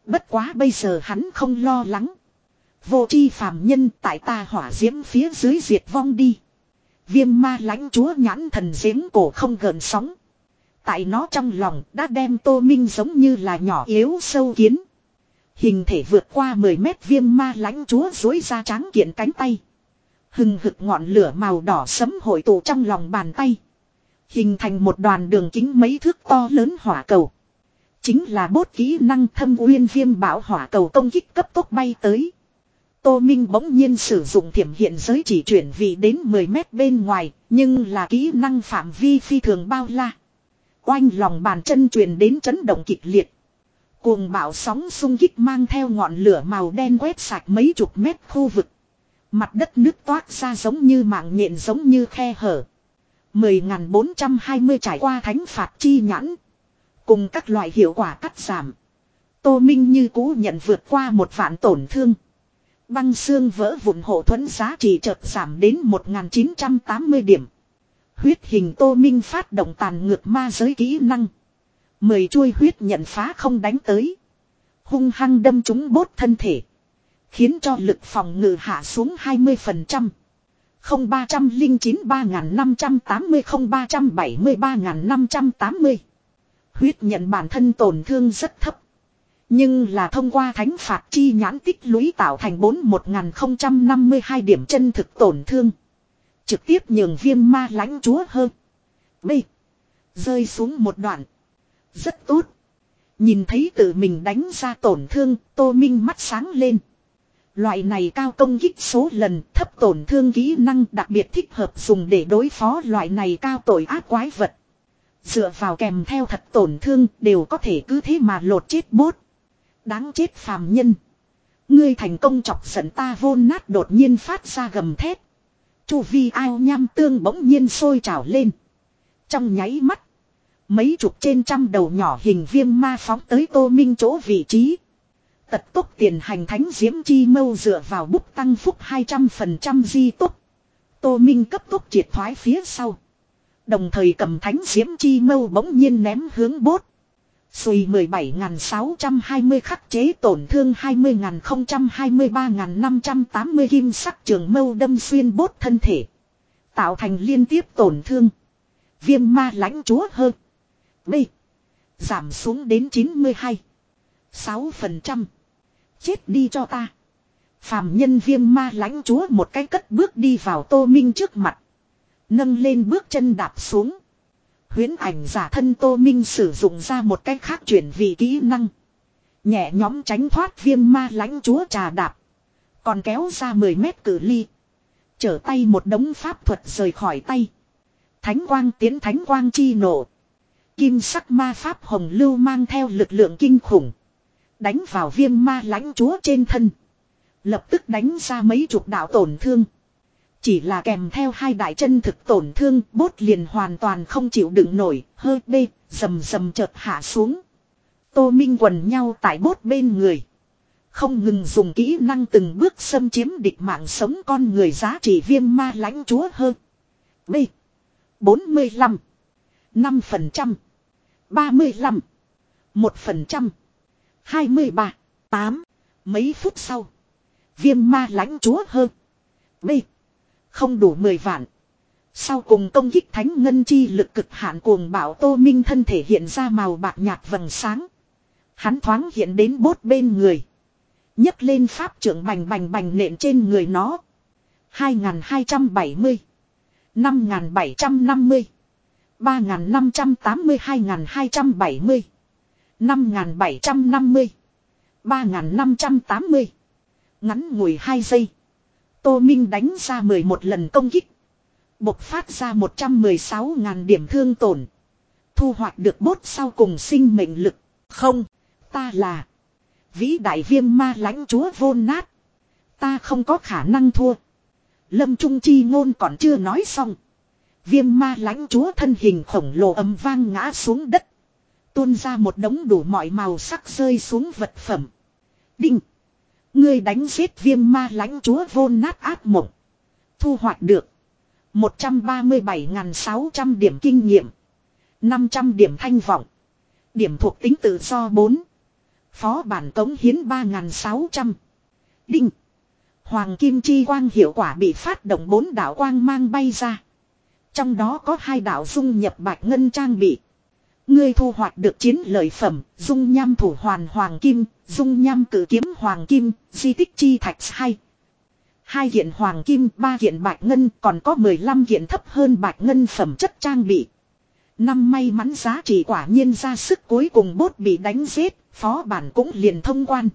Bất quá bây giờ hắn không lo lắng. Vô tri phàm nhân tại ta hỏa diễm phía dưới diệt vong đi. Viêm ma lãnh chúa nhãn thần giếng cổ không gợn sóng. Tại nó trong lòng đã đem Tô Minh giống như là nhỏ yếu sâu kiến. Hình thể vượt qua mười mét viêm ma lãnh chúa dối ra tráng kiện cánh tay. Hừng hực ngọn lửa màu đỏ sẫm hội tụ trong lòng bàn tay. Hình thành một đoàn đường kính mấy thước to lớn hỏa cầu. Chính là bốt kỹ năng thâm uyên viêm bảo hỏa cầu công kích cấp tốc bay tới. Tô Minh bỗng nhiên sử dụng thiểm hiện giới chỉ chuyển vị đến mười mét bên ngoài, nhưng là kỹ năng phạm vi phi thường bao la. Oanh lòng bàn chân truyền đến chấn động kịch liệt. Cuồng bạo sóng xung kích mang theo ngọn lửa màu đen quét sạch mấy chục mét khu vực. Mặt đất nứt toát ra giống như mạng nhện giống như khe hở. mười nghìn bốn trăm hai mươi trải qua thánh phạt chi nhãn. Cùng các loại hiệu quả cắt giảm. Tô Minh như cũ nhận vượt qua một vạn tổn thương. Băng xương vỡ vụn hộ thuẫn giá trị chợt giảm đến một nghìn chín trăm tám mươi điểm. Huyết hình Tô Minh phát động tàn ngược ma giới kỹ năng. Mười chuôi huyết nhận phá không đánh tới. Hung hăng đâm trúng bốt thân thể. Khiến cho lực phòng ngự hạ xuống hai mươi phần trăm. Không ba trăm linh chín ba nghìn năm trăm tám mươi không ba trăm bảy mươi ba nghìn năm trăm tám mươi. Huyết nhận bản thân tổn thương rất thấp. Nhưng là thông qua thánh phạt chi nhãn tích lũy tạo thành bốn một nghìn không trăm năm mươi hai điểm chân thực tổn thương. Trực tiếp nhường viêm ma lãnh chúa hơn. B. Rơi xuống một đoạn. Rất tốt. Nhìn thấy tự mình đánh ra tổn thương, Tô Minh mắt sáng lên. Loại này cao công kích số lần thấp tổn thương kỹ năng đặc biệt thích hợp dùng để đối phó loại này cao tội ác quái vật. Dựa vào kèm theo thật tổn thương đều có thể cứ thế mà lột chết bốt. Đáng chết phàm nhân. Ngươi thành công chọc giận ta vôn nát đột nhiên phát ra gầm thét. Chu vi ao nham tương bỗng nhiên sôi trào lên. Trong nháy mắt. Mấy chục trên trăm đầu nhỏ hình viêm ma phóng tới Tô Minh chỗ vị trí. Tật tốc tiền hành thánh diễm chi mâu dựa vào bút tăng phúc hai trăm phần trăm di tốc. Tô Minh cấp tốc triệt thoái phía sau. Đồng thời cầm thánh diễm chi mâu bỗng nhiên ném hướng bốt. Xùi mười bảy nghìn sáu trăm hai mươi khắc chế tổn thương hai mươi nghìn không trăm hai mươi ba nghìn năm trăm tám mươi kim sắc trường mâu đâm xuyên bốt thân thể. Tạo thành liên tiếp tổn thương. Viêm ma lãnh chúa hơn. B. Giảm xuống đến chín mươi hai. sáu phần trăm. Chết đi cho ta. Phàm nhân viêm ma lãnh chúa một cái cất bước đi vào Tô Minh trước mặt. Nâng lên bước chân đạp xuống. Huyễn ảnh giả thân Tô Minh sử dụng ra một cách khác chuyển vị kỹ năng. Nhẹ nhóm tránh thoát viêm ma lãnh chúa trà đạp. Còn kéo ra mười mét cự ly. Trở tay một đống pháp thuật rời khỏi tay. Thánh quang tiến thánh quang chi nổ. Kim sắc ma pháp hồng lưu mang theo lực lượng kinh khủng. Đánh vào viêm ma lãnh chúa trên thân. Lập tức đánh ra mấy chục đạo tổn thương. Chỉ là kèm theo hai đại chân thực tổn thương, bốt liền hoàn toàn không chịu đựng nổi, hơi bê, rầm rầm chợt hạ xuống. Tô Minh quần nhau tại bốt bên người. Không ngừng dùng kỹ năng từng bước xâm chiếm địch mạng sống con người giá trị viêm ma lãnh chúa hơn. B. bốn mươi lăm. năm phần trăm. ba mươi lăm. một phần trăm. hai mươi ba. tám. Mấy phút sau. Viêm ma lãnh chúa hơn. B. Không đủ mười vạn. Sau cùng công kích thánh ngân chi lực cực hạn cuồng bạo Tô Minh thân thể hiện ra màu bạc nhạt vầng sáng. Hắn thoáng hiện đến bốt bên người. nhấc lên pháp trưởng bành bành bành nện trên người nó. hai nghìn hai trăm bảy mươi. năm nghìn bảy trăm năm mươi. ba nghìn năm trăm tám mươi hai nghìn hai trăm bảy mươi. năm nghìn bảy trăm năm mươi. ba nghìn năm trăm tám mươi. Ngắn ngủi hai giây. Tô Minh đánh ra mười một lần công kích. Bộc phát ra một trăm mười sáu nghìn điểm thương tổn. Thu hoạch được bốt sau cùng sinh mệnh lực. Không, ta là vĩ đại viêm ma lãnh chúa vôn nát. Ta không có khả năng thua. Lâm Trung Chi ngôn còn chưa nói xong. Viêm ma lãnh chúa thân hình khổng lồ ầm vang ngã xuống đất. Tuôn ra một đống đủ mọi màu sắc rơi xuống vật phẩm. Đinh. Ngươi đánh giết viêm ma lãnh chúa vôn nát ác mộng. Thu hoạch được một trăm ba mươi bảy nghìn sáu trăm điểm kinh nghiệm. năm trăm điểm thanh vọng. Điểm thuộc tính tự do bốn. Phó bản cống hiến ba nghìn sáu trăm. Đinh. Hoàng kim chi quang hiệu quả bị phát động bốn đạo quang mang bay ra. Trong đó có hai đạo dung nhập bạch ngân trang bị. Ngươi thu hoạch được chiến lợi phẩm, dung nham thủ hoàn hoàng kim, dung nham cử kiếm hoàng kim, di tích chi thạch hai. Hai kiện hoàng kim, ba kiện bạch ngân, còn có mười lăm kiện thấp hơn bạch ngân phẩm chất trang bị. Năm may mắn giá trị quả nhiên ra sức, cuối cùng bốt bị đánh giết, phó bản cũng liền thông quan.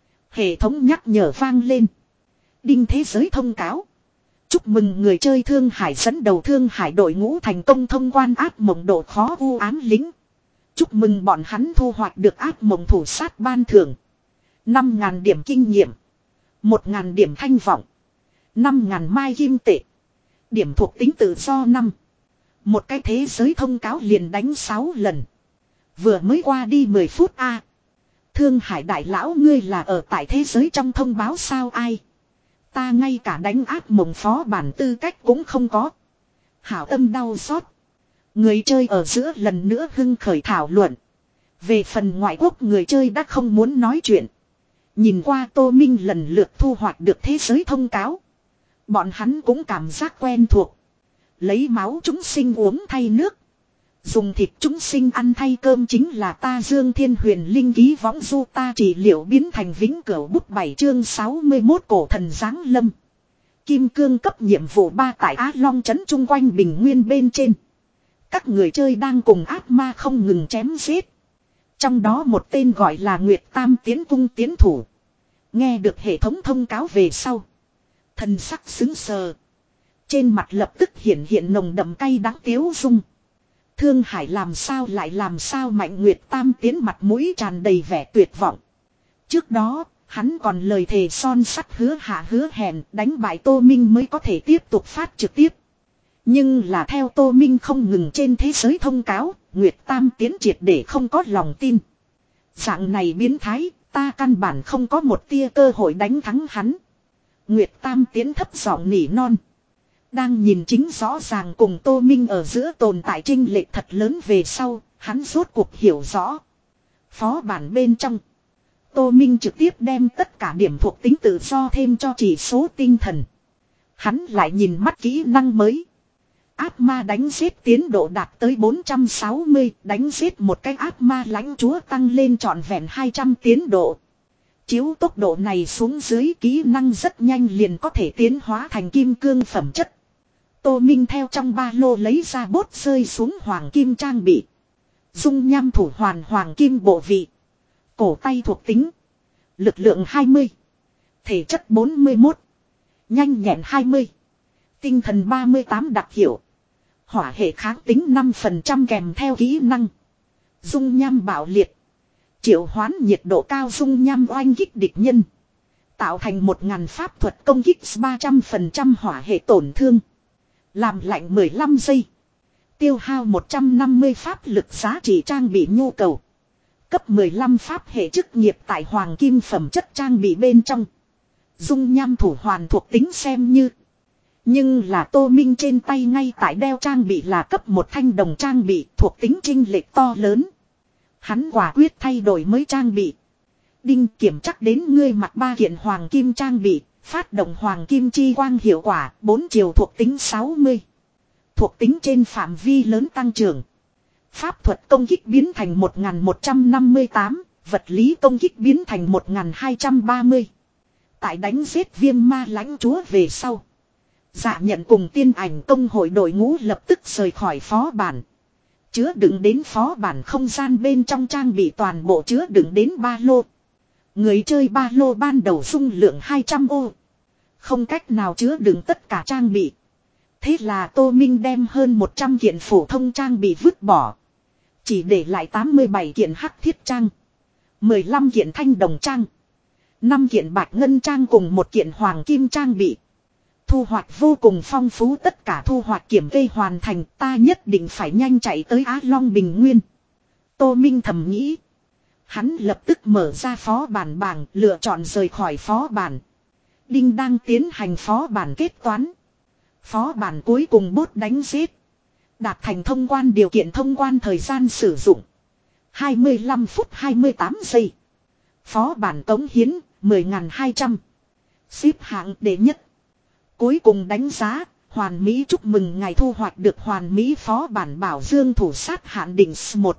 Hệ thống nhắc nhở vang lên. Đinh thế giới thông cáo. Chúc mừng người chơi Thương Hải dẫn đầu Thương Hải đội ngũ thành công thông quan ác mộng độ khó u ám lính. Chúc mừng bọn hắn thu hoạch được ác mộng thủ sát ban thưởng. năm nghìn điểm kinh nghiệm. một nghìn điểm thanh vọng. năm nghìn mai kim tệ. Điểm thuộc tính tự do năm. Một cái thế giới thông cáo liền đánh sáu lần. Vừa mới qua đi mười phút a. Thương Hải đại lão ngươi là ở tại thế giới trong thông báo sao ai? Ta ngay cả đánh ác mộng phó bản tư cách cũng không có. Hảo tâm đau xót. Người chơi ở giữa lần nữa hưng khởi thảo luận. Về phần ngoại quốc người chơi đã không muốn nói chuyện. Nhìn qua Tô Minh lần lượt thu hoạch được thế giới thông cáo. Bọn hắn cũng cảm giác quen thuộc. Lấy máu chúng sinh uống thay nước. Dùng thịt chúng sinh ăn thay cơm chính là ta Dương Thiên Huyền Linh ký võng du ta trị liệu biến thành vĩnh cửu bút bảy chương sáu mươi mốt cổ thần giáng lâm. Kim cương cấp nhiệm vụ ba tại Á Long trấn chung quanh bình nguyên bên trên. Các người chơi đang cùng ác ma không ngừng chém giết. Trong đó một tên gọi là Nguyệt Tam tiến cung tiến thủ. Nghe được hệ thống thông cáo về sau. Thần sắc xứng sờ. Trên mặt lập tức hiện hiện nồng đậm cay đắng tiếu dung. Thương Hải làm sao lại làm sao Mạnh Nguyệt Tam tiến mặt mũi tràn đầy vẻ tuyệt vọng. Trước đó, hắn còn lời thề son sắt hứa hạ hứa hẹn đánh bại Tô Minh mới có thể tiếp tục phát trực tiếp. Nhưng là theo Tô Minh không ngừng trên thế giới thông cáo, Nguyệt Tam tiến triệt để không có lòng tin. Dạng này biến thái, ta căn bản không có một tia cơ hội đánh thắng hắn. Nguyệt Tam tiến thấp giọng nỉ non. Đang nhìn chính rõ ràng cùng Tô Minh ở giữa tồn tại chênh lệch thật lớn về sau, hắn rốt cuộc hiểu rõ. Phó bản bên trong, Tô Minh trực tiếp đem tất cả điểm thuộc tính tự do thêm cho chỉ số tinh thần. Hắn lại nhìn mắt kỹ năng mới. Ác ma đánh giết tiến độ đạt tới bốn trăm sáu mươi, đánh giết một cái ác ma lãnh chúa tăng lên trọn vẹn hai trăm tiến độ. Chiếu tốc độ này xuống dưới kỹ năng rất nhanh liền có thể tiến hóa thành kim cương phẩm chất. Tô Minh theo trong ba lô lấy ra bốt rơi xuống hoàng kim trang bị. Dung nham thủ hoàn hoàng kim bộ vị. Cổ tay thuộc tính. Lực lượng hai mươi. Thể chất bốn mươi mốt. Nhanh nhẹn hai mươi. Tinh thần ba mươi tám đặc hiệu. Hỏa hệ kháng tính năm phần trăm kèm theo kỹ năng. Dung nham bạo liệt. Triệu hoán nhiệt độ cao dung nham oanh kích địch nhân. Tạo thành một ngàn pháp thuật công kích ba trăm phần trăm hỏa hệ tổn thương. Làm lạnh mười lăm giây. Tiêu hao một trăm năm mươi pháp lực giá trị trang bị nhu cầu. Cấp mười lăm pháp hệ chức nghiệp tại hoàng kim phẩm chất trang bị bên trong. Dung nham thủ hoàn thuộc tính xem như. Nhưng là Tô Minh trên tay ngay tại đeo trang bị là cấp một thanh đồng trang bị thuộc tính chênh lệch to lớn. Hắn quả quyết thay đổi mới trang bị. Đinh kiểm chắc đến ngươi mặc ba kiện hoàng kim trang bị. Phát động hoàng kim chi quang hiệu quả bốn chiều thuộc tính sáu mươi. Thuộc tính trên phạm vi lớn tăng trưởng. Pháp thuật công kích biến thành một nghìn một trăm năm mươi tám. Vật lý công kích biến thành một nghìn hai trăm ba mươi. Tại đánh giết viêm ma lãnh chúa về sau. Dạ nhận cùng tiên ảnh công hội đội ngũ lập tức rời khỏi phó bản. Chứa đựng đến phó bản không gian bên trong trang bị toàn bộ chứa đựng đến ba lô. Người chơi ba lô ban đầu dung lượng hai trăm ô. Không cách nào chứa đựng tất cả trang bị. Thế là Tô Minh đem hơn một trăm kiện phổ thông trang bị vứt bỏ. Chỉ để lại tám mươi bảy kiện hắc thiết trang. mười lăm kiện thanh đồng trang. năm kiện bạch ngân trang cùng một kiện hoàng kim trang bị. Thu hoạch vô cùng phong phú, tất cả thu hoạch kiểm kê hoàn thành, ta nhất định phải nhanh chạy tới Á Long Bình Nguyên. Tô Minh thầm nghĩ. Hắn lập tức mở ra phó bản bảng, lựa chọn rời khỏi phó bản. Đinh đang tiến hành phó bản kết toán. Phó bản cuối cùng bốt đánh giết. Đạt thành thông quan điều kiện thông quan thời gian sử dụng. hai mươi lăm phút hai mươi tám giây. Phó bản cống hiến mười nghìn hai trăm. Xếp hạng đệ nhất. Cuối cùng đánh giá, hoàn mỹ chúc mừng ngài thu hoạch được hoàn mỹ phó bản bảo dương thủ sát hạn định một.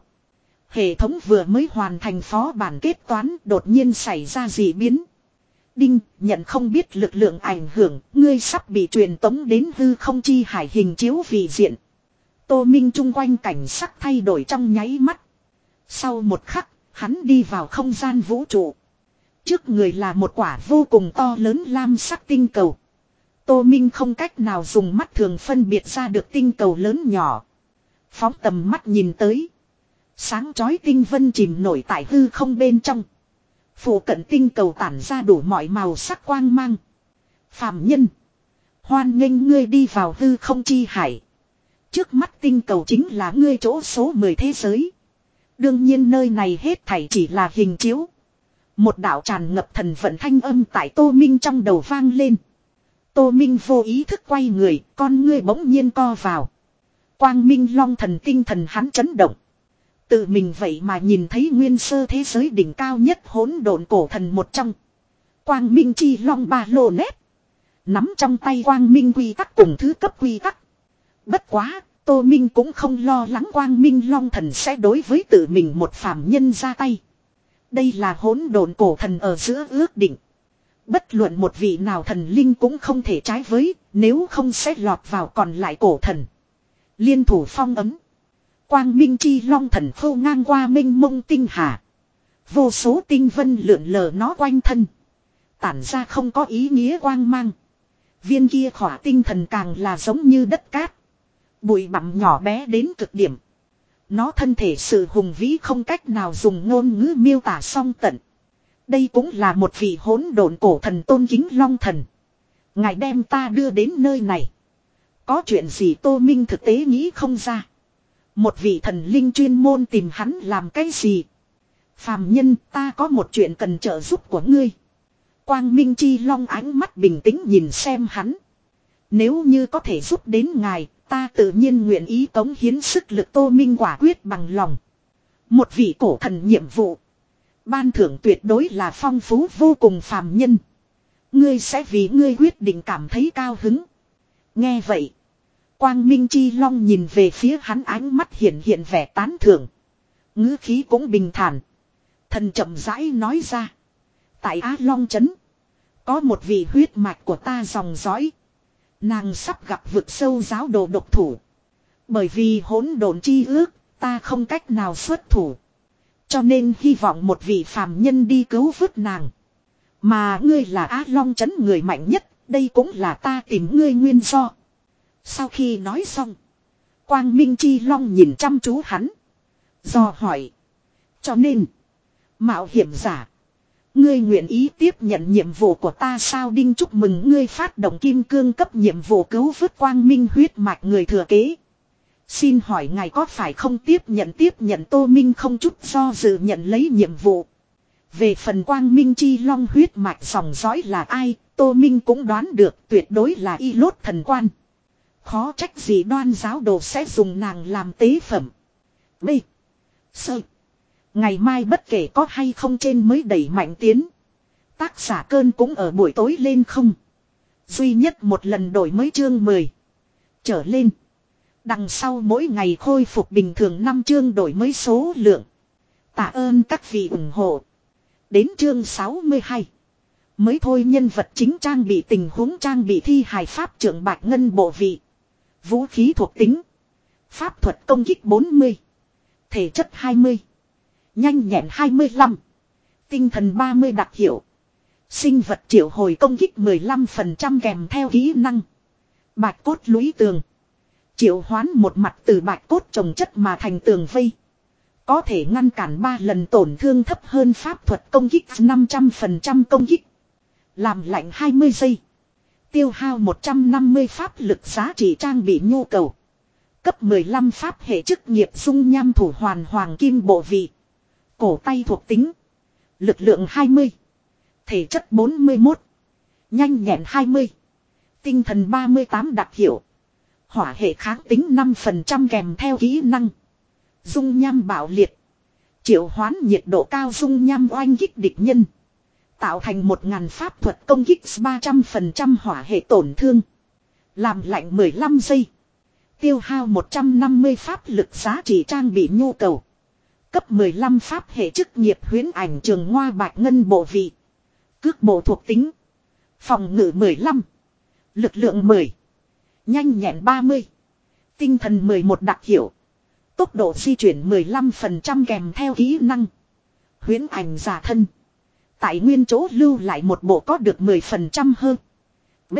Hệ thống vừa mới hoàn thành phó bản kết toán đột nhiên xảy ra dị biến. Đinh, nhận không biết lực lượng ảnh hưởng, ngươi sắp bị truyền tống đến hư không chi hải hình chiếu vị diện. Tô Minh chung quanh cảnh sắc thay đổi trong nháy mắt. Sau một khắc, hắn đi vào không gian vũ trụ. Trước người là một quả vô cùng to lớn lam sắc tinh cầu. Tô Minh không cách nào dùng mắt thường phân biệt ra được tinh cầu lớn nhỏ. Phóng tầm mắt nhìn tới. Sáng chói tinh vân chìm nổi tại hư không bên trong. Phủ cận tinh cầu tản ra đủ mọi màu sắc quang mang. Phạm nhân. Hoan nghênh ngươi đi vào hư không chi hải. Trước mắt tinh cầu chính là ngươi chỗ số mười thế giới. Đương nhiên nơi này hết thảy chỉ là hình chiếu. Một đạo tràn ngập thần vận thanh âm tại Tô Minh trong đầu vang lên. Tô Minh vô ý thức quay người, con ngươi bỗng nhiên co vào. Quang Minh Long thần tinh thần hắn chấn động. Tự mình vậy mà nhìn thấy nguyên sơ thế giới đỉnh cao nhất hỗn độn cổ thần một trong. Quang Minh chi long ba lô nét. Nắm trong tay Quang Minh quy tắc cùng thứ cấp quy tắc. Bất quá, Tô Minh cũng không lo lắng Quang Minh Long thần sẽ đối với tự mình một phàm nhân ra tay. Đây là hỗn độn cổ thần ở giữa ước định. Bất luận một vị nào thần linh cũng không thể trái với, nếu không sẽ lọt vào còn lại cổ thần. Liên thủ phong ấm. Quang Minh chi long thần phô ngang qua minh mông tinh hà. Vô số tinh vân lượn lờ nó quanh thân. Tản ra không có ý nghĩa quang mang. Viên kia khỏa tinh thần càng là giống như đất cát. Bụi bặm nhỏ bé đến cực điểm. Nó thân thể sự hùng vĩ không cách nào dùng ngôn ngữ miêu tả song tận. Đây cũng là một vị hỗn độn cổ thần tôn kính long thần. Ngài đem ta đưa đến nơi này. Có chuyện gì Tô Minh thực tế nghĩ không ra. Một vị thần linh chuyên môn tìm hắn làm cái gì? Phàm nhân, ta có một chuyện cần trợ giúp của ngươi. Quang Minh chi long ánh mắt bình tĩnh nhìn xem hắn. Nếu như có thể giúp đến ngài, ta tự nhiên nguyện ý cống hiến sức lực. Tô Minh quả quyết bằng lòng. Một vị cổ thần nhiệm vụ. Ban thưởng tuyệt đối là phong phú vô cùng phàm nhân. Ngươi sẽ vì ngươi quyết định cảm thấy cao hứng. Nghe vậy. Quang Minh chi long nhìn về phía hắn, ánh mắt hiện hiện vẻ tán thưởng. Ngữ khí cũng bình thản. Thần chậm rãi nói ra. Tại Á Long Trấn. Có một vị huyết mạch của ta dòng dõi. Nàng sắp gặp vực sâu giáo đồ độc thủ. Bởi vì hỗn độn chi ước, ta không cách nào xuất thủ. Cho nên hy vọng một vị phàm nhân đi cứu vớt nàng. Mà ngươi là Á Long Trấn người mạnh nhất, đây cũng là ta tìm ngươi nguyên do. Sau khi nói xong, Quang Minh chi long nhìn chăm chú hắn. Do hỏi. Cho nên, mạo hiểm giả, ngươi nguyện ý tiếp nhận nhiệm vụ của ta sao? Đinh, chúc mừng ngươi phát động kim cương cấp nhiệm vụ cứu vớt Quang Minh huyết mạch người thừa kế. Xin hỏi ngài có phải không tiếp nhận? Tiếp nhận. Tô Minh không chút do dự nhận lấy nhiệm vụ. Về phần Quang Minh chi long huyết mạch dòng dõi là ai, Tô Minh cũng đoán được, tuyệt đối là Y Lốt thần quan. Khó trách gì Đoan giáo đồ sẽ dùng nàng làm tế phẩm. B. Sơ. Ngày mai bất kể có hay không trên mới đẩy mạnh tiến. Tác giả cơn cũng ở buổi tối lên không. Duy nhất một lần đổi mới chương mười. Trở lên. Đằng sau mỗi ngày khôi phục bình thường năm chương đổi mới số lượng. Tạ ơn các vị ủng hộ. Đến chương sáu mươi hai. Mới thôi, nhân vật chính trang bị tình huống trang bị thi hài pháp trưởng bạch ngân bộ vị. Vũ khí thuộc tính. Pháp thuật công kích bốn mươi. Thể chất hai mươi. Nhanh nhẹn hai mươi lăm. Tinh thần ba mươi đặc hiệu. Sinh vật triệu hồi công kích mười lăm phần trăm kèm theo kỹ năng. Bạch cốt lũy tường. Triệu hoán một mặt từ bạch cốt trồng chất mà thành tường vây. Có thể ngăn cản ba lần tổn thương thấp hơn pháp thuật công kích năm trăm phần trăm công kích. Làm lạnh hai mươi giây. Tiêu hao một trăm năm mươi pháp lực giá trị trang bị nhu cầu. Cấp mười lăm pháp hệ chức nghiệp dung nham thủ hoàn hoàng kim bộ vị. Cổ tay thuộc tính. Lực lượng hai mươi. Thể chất bốn mươi mốt. Nhanh nhẹn hai mươi. Tinh thần ba mươi tám đặc hiệu. Hỏa hệ kháng tính năm phần trăm kèm theo kỹ năng. Dung nham bạo liệt. Triệu hoán nhiệt độ cao dung nham oanh kích địch nhân. Tạo thành một ngàn pháp thuật công kích ba trăm phần trăm hỏa hệ tổn thương. Làm lạnh mười lăm giây. Tiêu hao một trăm năm mươi pháp lực giá trị trang bị nhu cầu. Cấp mười lăm pháp hệ chức nghiệp huyễn ảnh trường ngoa bạch ngân bộ vị. Cước bộ thuộc tính. Phòng ngự mười lăm. Lực lượng mười. Nhanh nhẹn ba mươi. Tinh thần mười một đặc hiệu. Tốc độ di chuyển mười lăm phần trăm kèm theo kỹ năng. Huyễn ảnh giả thân. Tại nguyên chỗ lưu lại một bộ có được mười phần trăm hơn. B.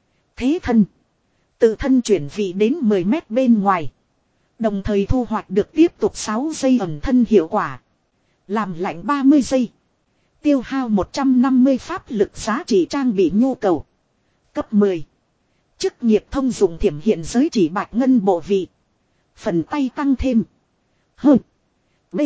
Thế thân. Tự thân chuyển vị đến mười mét bên ngoài. Đồng thời thu hoạch được tiếp tục sáu giây ẩn thân hiệu quả. Làm lạnh ba mươi giây. Tiêu hao một trăm năm mươi pháp lực giá trị trang bị nhu cầu. Cấp mười. Chức nghiệp thông dụng thiểm hiện giới chỉ bạch ngân bộ vị. Phần tay tăng thêm. Hơn. B.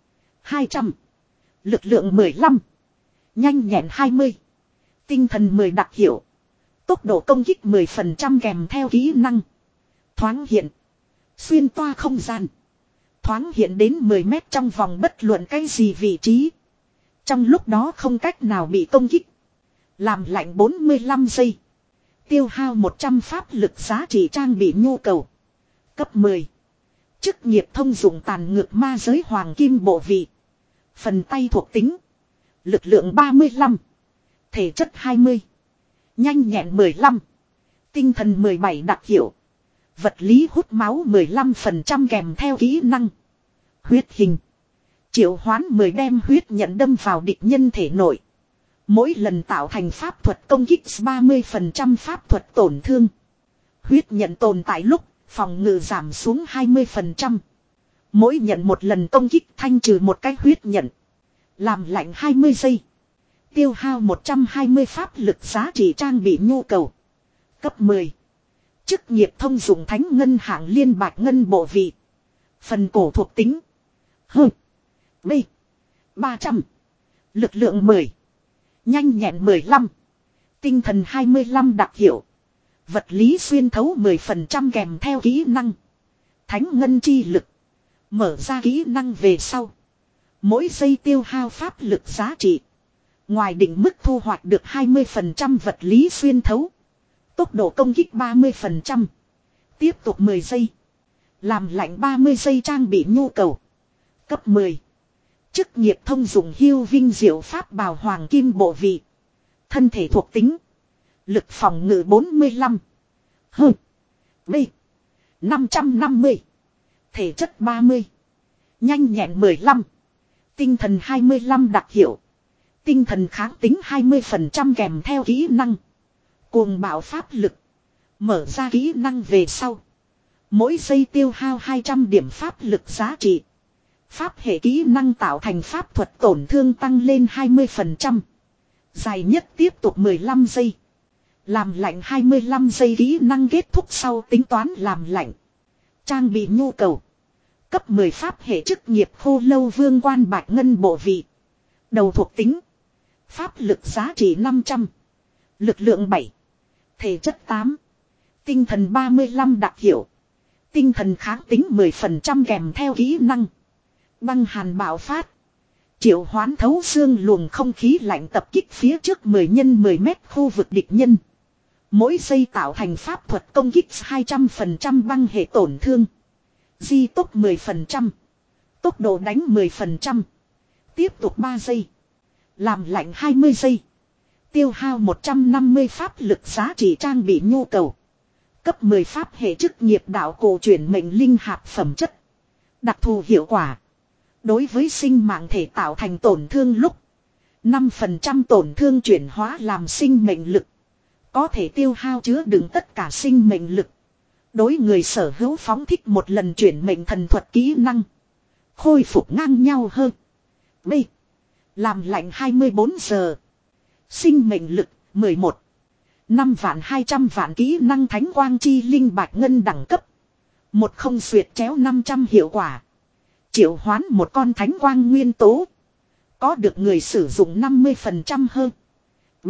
hai trăm. Lực lượng mười lăm. Nhanh nhẹn hai mươi. Tinh thần mười đặc hiệu. Tốc độ công kích mười phần trăm kèm theo kỹ năng. Thoáng hiện. Xuyên toa không gian. Thoáng hiện đến mười mét trong vòng bất luận cái gì vị trí. Trong lúc đó không cách nào bị công kích. Làm lạnh bốn mươi lăm giây. Tiêu hao một trăm pháp lực giá trị trang bị nhu cầu. Cấp mười. Chức nghiệp thông dụng tàn ngược ma giới hoàng kim bộ vị. Phần tay thuộc tính. Lực lượng ba mươi lăm. Thể chất hai mươi. Nhanh nhẹn mười lăm. Tinh thần mười bảy đặc hiệu. Vật lý hút máu mười lăm phần trăm kèm theo kỹ năng. Huyết hình. Triệu hoán mười đem huyết nhận đâm vào địch nhân thể nội. Mỗi lần tạo thành pháp thuật công kích ba mươi phần trăm pháp thuật tổn thương. Huyết nhận tồn tại lúc, phòng ngự giảm xuống hai mươi phần trăm. Mỗi nhận một lần công kích thanh trừ một cái huyết nhận. Làm lạnh hai mươi giây. Tiêu hao một trăm hai mươi pháp lực giá trị trang bị nhu cầu. Cấp mười. Chức nghiệp thông dụng thánh ngân hạng liên bạch ngân bộ vị. Phần cổ thuộc tính. H. B. ba trăm. Lực lượng mười. Nhanh nhẹn mười lăm. Tinh thần hai mươi lăm đặc hiệu. Vật lý xuyên thấu mười phần trăm kèm theo kỹ năng. Thánh ngân chi lực. Mở ra kỹ năng về sau. Mỗi giây tiêu hao pháp lực giá trị. Ngoài định mức thu hoạch được hai mươi phần trăm vật lý xuyên thấu. Tốc độ công kích ba mươi phần trăm. Tiếp tục mười giây. Làm lạnh ba mươi giây trang bị nhu cầu. Cấp mười. Chức nghiệp thông dụng hiêu vinh diệu pháp bào hoàng kim bộ vị. Thân thể thuộc tính. Lực phòng ngự bốn mươi lăm. H. B. năm trăm năm mươi. Thể chất ba mươi. Nhanh nhẹn mười lăm. Tinh thần hai mươi lăm đặc hiệu. Tinh thần kháng tính hai mươi phần trăm kèm theo kỹ năng. Cuồng bạo pháp lực. Mở ra kỹ năng về sau. Mỗi giây tiêu hao hai trăm điểm pháp lực giá trị. Pháp hệ kỹ năng tạo thành pháp thuật tổn thương tăng lên hai mươi phần trăm. Dài nhất tiếp tục mười lăm giây. Làm lạnh hai mươi lăm giây kỹ năng kết thúc sau tính toán làm lạnh. Trang bị nhu cầu. Cấp mười pháp hệ chức nghiệp khô lâu vương quan bạch ngân bộ vị. Đầu thuộc tính. Pháp lực giá trị năm trăm. Lực lượng bảy. Thể chất tám. Tinh thần ba mươi lăm đặc hiệu. Tinh thần kháng tính mười phần trăm kèm theo kỹ năng. Băng hàn bạo phát. Triệu hoán thấu xương luồng không khí lạnh tập kích phía trước mười nhân mười mét khu vực địch nhân. Mỗi giây tạo thành pháp thuật công kích hai trăm phần trăm băng hệ tổn thương. Di tốc mười phần trăm. Tốc độ đánh mười phần trăm. Tiếp tục ba giây. Làm lạnh hai mươi giây. Tiêu hao một trăm năm mươi pháp lực giá trị trang bị nhu cầu. Cấp mười pháp hệ chức nghiệp đạo cổ chuyển mệnh linh hạt phẩm chất. Đặc thù hiệu quả. Đối với sinh mạng thể tạo thành tổn thương lúc. năm phần trăm tổn thương chuyển hóa làm sinh mệnh lực. Có thể tiêu hao chứa đựng tất cả sinh mệnh lực. Đối người sở hữu phóng thích một lần chuyển mệnh thần thuật kỹ năng. Khôi phục ngang nhau hơn. B. Làm lạnh hai mươi bốn giờ. Sinh mệnh lực mười một. năm vạn hai trăm vạn kỹ năng thánh quang chi linh bạch ngân đẳng cấp. Một không xuyệt chéo năm trăm hiệu quả. Triệu hoán một con thánh quang nguyên tố. Có được người sử dụng năm mươi phần trăm hơn. B.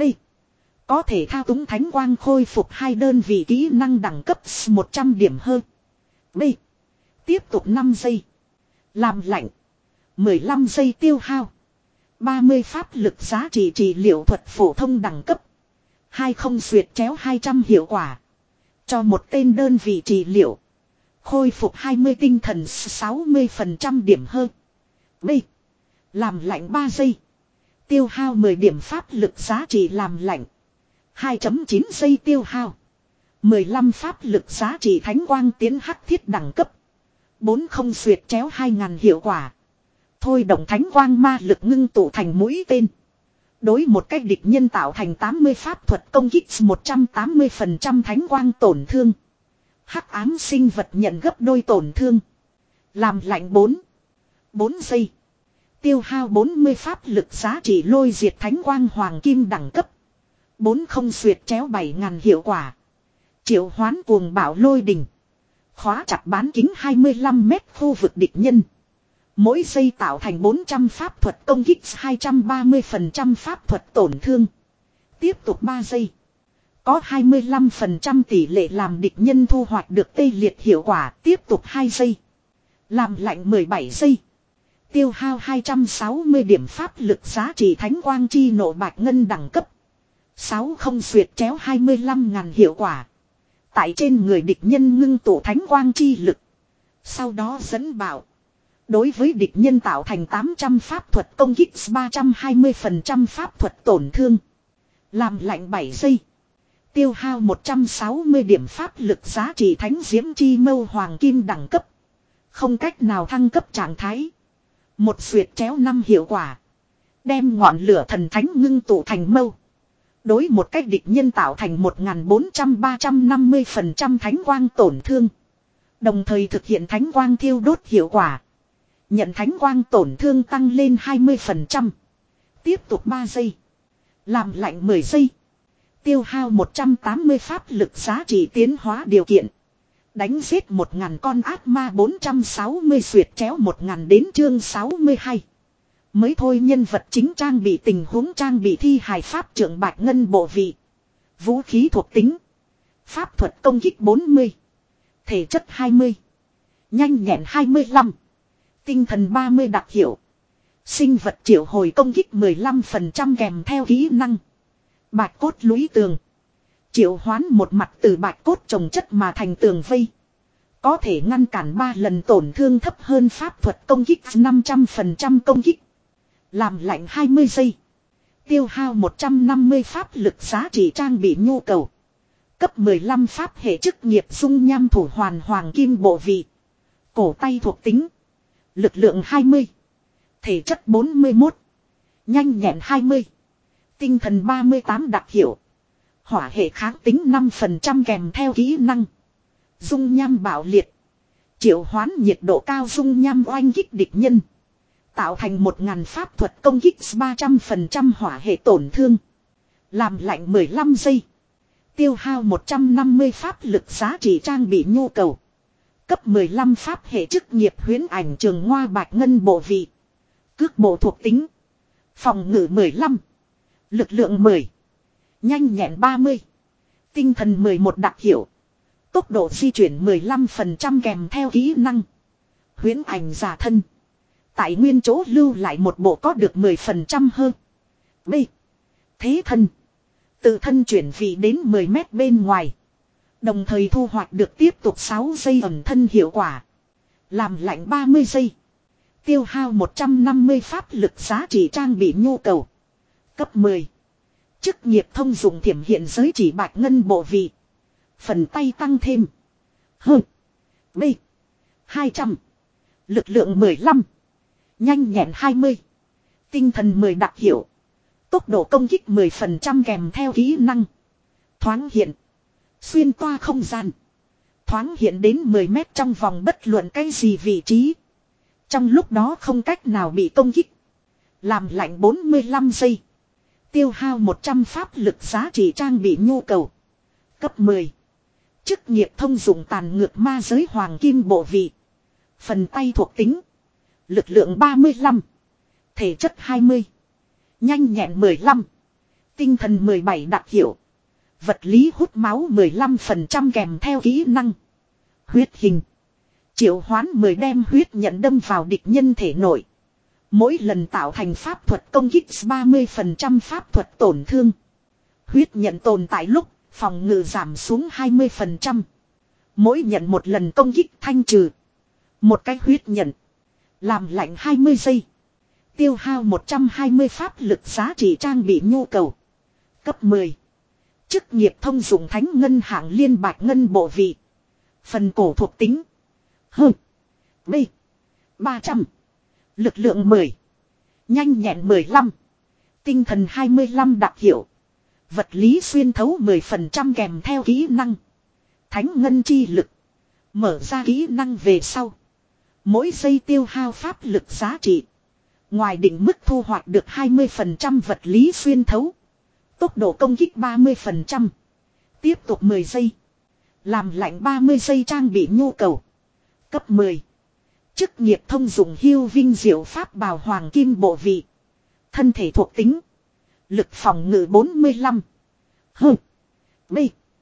Có thể thao túng thánh quang khôi phục hai đơn vị kỹ năng đẳng cấp một trăm điểm hơn. B. Tiếp tục năm giây. Làm lạnh. mười lăm giây tiêu hao. ba mươi pháp lực giá trị trị liệu thuật phổ thông đẳng cấp. hai không xuyệt chéo hai trăm hiệu quả. Cho một tên đơn vị trị liệu. Khôi phục hai mươi tinh thần sáu mươi phần trăm điểm hơn. B. Làm lạnh ba giây. Tiêu hao mười điểm pháp lực giá trị làm lạnh. hai phẩy chín giây tiêu hao. mười lăm pháp lực giá trị thánh quang tiến hắc thiết đẳng cấp. bốn không xuyệt chéo hai nghìn hiệu quả. Thôi động thánh quang ma lực ngưng tụ thành mũi tên. Đối một cách địch nhân tạo thành tám mươi pháp thuật công kích một trăm tám mươi phần trăm thánh quang tổn thương. Hắc ám sinh vật nhận gấp đôi tổn thương. Làm lạnh bốn. bốn giây. Tiêu hao bốn mươi pháp lực giá trị lôi diệt thánh quang hoàng kim đẳng cấp. bốn không xuyệt chéo bảy nghìn hiệu quả. Triệu hoán cuồng bạo lôi đỉnh. Khóa chặt bán kính hai mươi lăm mét khu vực địch nhân. Mỗi giây tạo thành bốn trăm pháp thuật công kích hai trăm ba mươi phần trăm pháp thuật tổn thương. Tiếp tục ba giây. Có hai mươi lăm phần trăm tỷ lệ làm địch nhân thu hoạch được tê liệt hiệu quả. Tiếp tục hai giây. Làm lạnh mười bảy giây. Tiêu hao hai trăm sáu mươi điểm pháp lực giá trị thánh quang chi nộ bạch ngân đẳng cấp. sáu không xuyệt chéo hai mươi lăm nghìn hiệu quả. Tại trên người địch nhân ngưng tụ thánh quang chi lực. Sau đó dẫn bảo. Đối với địch nhân tạo thành tám trăm pháp thuật công kích ba trăm hai mươi phần trăm pháp thuật tổn thương. Làm lạnh bảy giây. Tiêu hao một trăm sáu mươi điểm pháp lực giá trị thánh diễm chi mâu hoàng kim đẳng cấp. Không cách nào thăng cấp trạng thái. Một xuyệt chéo năm hiệu quả. Đem ngọn lửa thần thánh ngưng tụ thành mâu. Đối một cách địch nhân tạo thành một nghìn bốn trăm ba trăm năm mươi phần trăm thánh quang tổn thương. Đồng thời thực hiện thánh quang thiêu đốt hiệu quả. Nhận thánh quang tổn thương tăng lên hai mươi phần trăm. Tiếp tục ba giây. Làm lạnh mười giây. Tiêu hao một trăm tám mươi pháp lực giá trị tiến hóa điều kiện. Đánh giết một nghìn con ác ma bốn trăm sáu mươi xuyệt chéo một nghìn đến chương sáu mươi hai. Mới thôi nhân vật chính trang bị tình huống trang bị thi hài pháp trưởng bạch ngân bộ vị. Vũ khí thuộc tính. Pháp thuật công kích bốn mươi. Thể chất hai mươi. Nhanh nhẹn hai mươi lăm. Tinh thần ba mươi đặc hiệu. Sinh vật triệu hồi công kích mười lăm phần trăm kèm theo kỹ năng. Bạch cốt lũy tường. Triệu hoán một mặt từ bạch cốt trồng chất mà thành tường vây. Có thể ngăn cản ba lần tổn thương thấp hơn pháp thuật công kích năm trăm phần trăm công kích. Làm lạnh hai mươi giây. Tiêu hao một trăm năm mươi pháp lực giá trị trang bị nhu cầu. Cấp mười lăm pháp hệ chức nghiệp dung nham thủ hoàn hoàng kim bộ vị. Cổ tay thuộc tính. Lực lượng hai mươi. Thể chất bốn mươi mốt. Nhanh nhẹn hai mươi. Tinh thần ba mươi tám đặc hiệu. Hỏa hệ kháng tính năm phần trăm kèm theo kỹ năng. Dung nham bạo liệt. Triệu hoán nhiệt độ cao dung nham oanh kích địch nhân. Tạo thành một nghìn pháp thuật công kích ba trăm phần trăm hỏa hệ tổn thương. Làm lạnh mười lăm giây. Tiêu hao một trăm năm mươi pháp lực giá trị trang bị nhu cầu. Cấp mười lăm pháp hệ chức nghiệp huyễn ảnh trường ngoa bạch ngân bộ vị. Cước bộ thuộc tính. Phòng ngự mười lăm. Lực lượng mười. Nhanh nhẹn ba mươi. Tinh thần mười một đặc hiệu. Tốc độ di chuyển mười lăm phần trăm kèm theo kỹ năng. Huyễn ảnh giả thân. Tại nguyên chỗ lưu lại một bộ có được mười phần trăm hơn. B. Thế thân. Tự thân chuyển vị đến mười mét bên ngoài. Đồng thời thu hoạch được tiếp tục sáu giây ẩn thân hiệu quả. Làm lạnh ba mươi giây. Tiêu hao một trăm năm mươi pháp lực giá trị trang bị nhu cầu. Cấp mười. Chức nghiệp thông dụng thiểm hiện giới chỉ bạch ngân bộ vị. Phần tay tăng thêm. Hơn. B. hai trăm. Lực lượng mười lăm. Nhanh nhẹn hai mươi. Tinh thần mười đặc hiệu. Tốc độ công kích mười phần trăm kèm theo kỹ năng. Thoáng hiện. Xuyên toa không gian. Thoáng hiện đến mười mét trong vòng bất luận cái gì vị trí. Trong lúc đó không cách nào bị công kích. Làm lạnh bốn mươi lăm giây. Tiêu hao một trăm pháp lực giá trị trang bị nhu cầu. Cấp mười. Chức nghiệp thông dụng tàn ngược ma giới hoàng kim bộ vị. Phần tay thuộc tính. Lực lượng ba mươi lăm. Thể chất hai mươi. Nhanh nhẹn mười lăm. Tinh thần mười bảy đặc hiệu. Vật lý hút máu mười lăm phần trăm kèm theo kỹ năng. Huyết hình. Triệu hoán mười đem huyết nhận đâm vào địch nhân thể nội. Mỗi lần tạo thành pháp thuật công kích ba mươi phần trăm pháp thuật tổn thương. Huyết nhận tồn tại lúc, phòng ngự giảm xuống hai mươi phần trăm. Mỗi nhận một lần công kích thanh trừ. Một cái huyết nhận. Làm lạnh hai mươi giây. Tiêu hao một trăm hai mươi pháp lực giá trị trang bị nhu cầu. Cấp mười. Chức nghiệp thông dụng thánh ngân hạng liên bạch ngân bộ vị. Phần cổ thuộc tính. H. B. ba trăm. Lực lượng mười. Nhanh nhẹn mười lăm. Tinh thần hai mươi lăm đặc hiệu. Vật lý xuyên thấu mười phần trăm kèm theo kỹ năng. Thánh ngân chi lực. Mở ra kỹ năng về sau. Mỗi giây tiêu hao pháp lực giá trị. Ngoài định mức thu hoạch được hai mươi phần trăm vật lý xuyên thấu. Tốc độ công kích ba mươi phần trăm. Tiếp tục mười giây. Làm lạnh ba mươi giây trang bị nhu cầu. Cấp mười. Chức nghiệp thông dụng hưu vinh diệu pháp bào hoàng kim bộ vị. Thân thể thuộc tính. Lực phòng ngự bốn mươi lăm. H. B.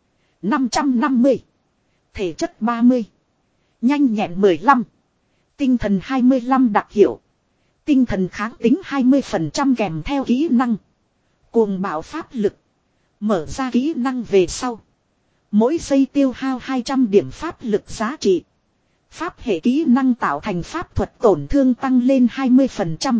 năm trăm năm mươi. Thể chất ba mươi. Nhanh nhẹn mười lăm. Tinh thần hai mươi lăm đặc hiệu. Tinh thần kháng tính hai mươi phần trăm kèm theo kỹ năng. Cuồng bạo pháp lực. Mở ra kỹ năng về sau. Mỗi giây tiêu hao hai trăm điểm pháp lực giá trị. Pháp hệ kỹ năng tạo thành pháp thuật tổn thương tăng lên hai mươi phần trăm.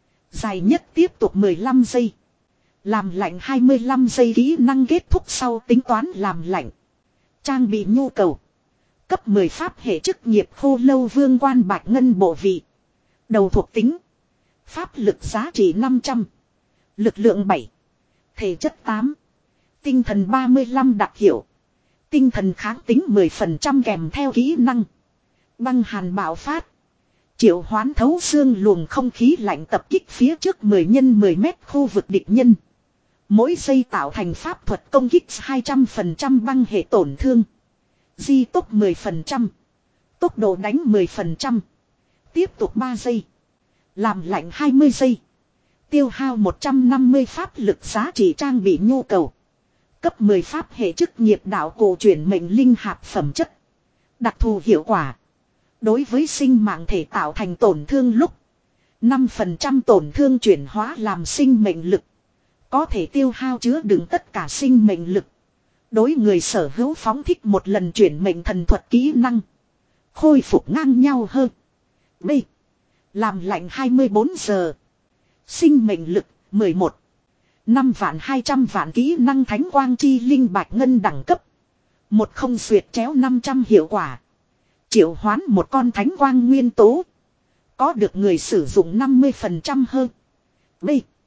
Dài nhất tiếp tục mười lăm giây. Làm lạnh hai mươi lăm giây kỹ năng kết thúc sau tính toán làm lạnh. Trang bị nhu cầu. Cấp mười pháp hệ chức nghiệp khô lâu vương quan bạch ngân bộ vị. Đầu thuộc tính. Pháp lực giá trị năm trăm. Lực lượng bảy. Thể chất tám. Tinh thần ba mươi lăm đặc hiệu. Tinh thần kháng tính mười phần trăm kèm theo kỹ năng. Băng hàn bạo phát. Triệu hoán thấu xương luồng không khí lạnh tập kích phía trước mười nhân mười mét khu vực địch nhân. Mỗi giây tạo thành pháp thuật công kích hai trăm phần trăm băng hệ tổn thương. Di tốc mười phần trăm. Tốc độ đánh mười phần trăm. Tiếp tục ba giây. Làm lạnh hai mươi giây. Tiêu hao một trăm năm mươi pháp lực giá trị trang bị nhu cầu. Cấp mười pháp hệ chức nghiệp đạo cổ chuyển mệnh linh hạt phẩm chất. Đặc thù hiệu quả. Đối với sinh mạng thể tạo thành tổn thương lúc. năm phần trăm tổn thương chuyển hóa làm sinh mệnh lực. Có thể tiêu hao chứa đựng tất cả sinh mệnh lực. Đối người sở hữu phóng thích một lần chuyển mệnh thần thuật kỹ năng. Khôi phục ngang nhau hơn. B. Làm lạnh hai mươi bốn giờ. Sinh mệnh lực mười một. năm vạn hai trăm vạn kỹ năng thánh quang chi linh bạch ngân đẳng cấp. Một không xuyệt chéo năm trăm hiệu quả. Triệu hoán một con thánh quang nguyên tố. Có được người sử dụng năm mươi phần trăm hơn. B.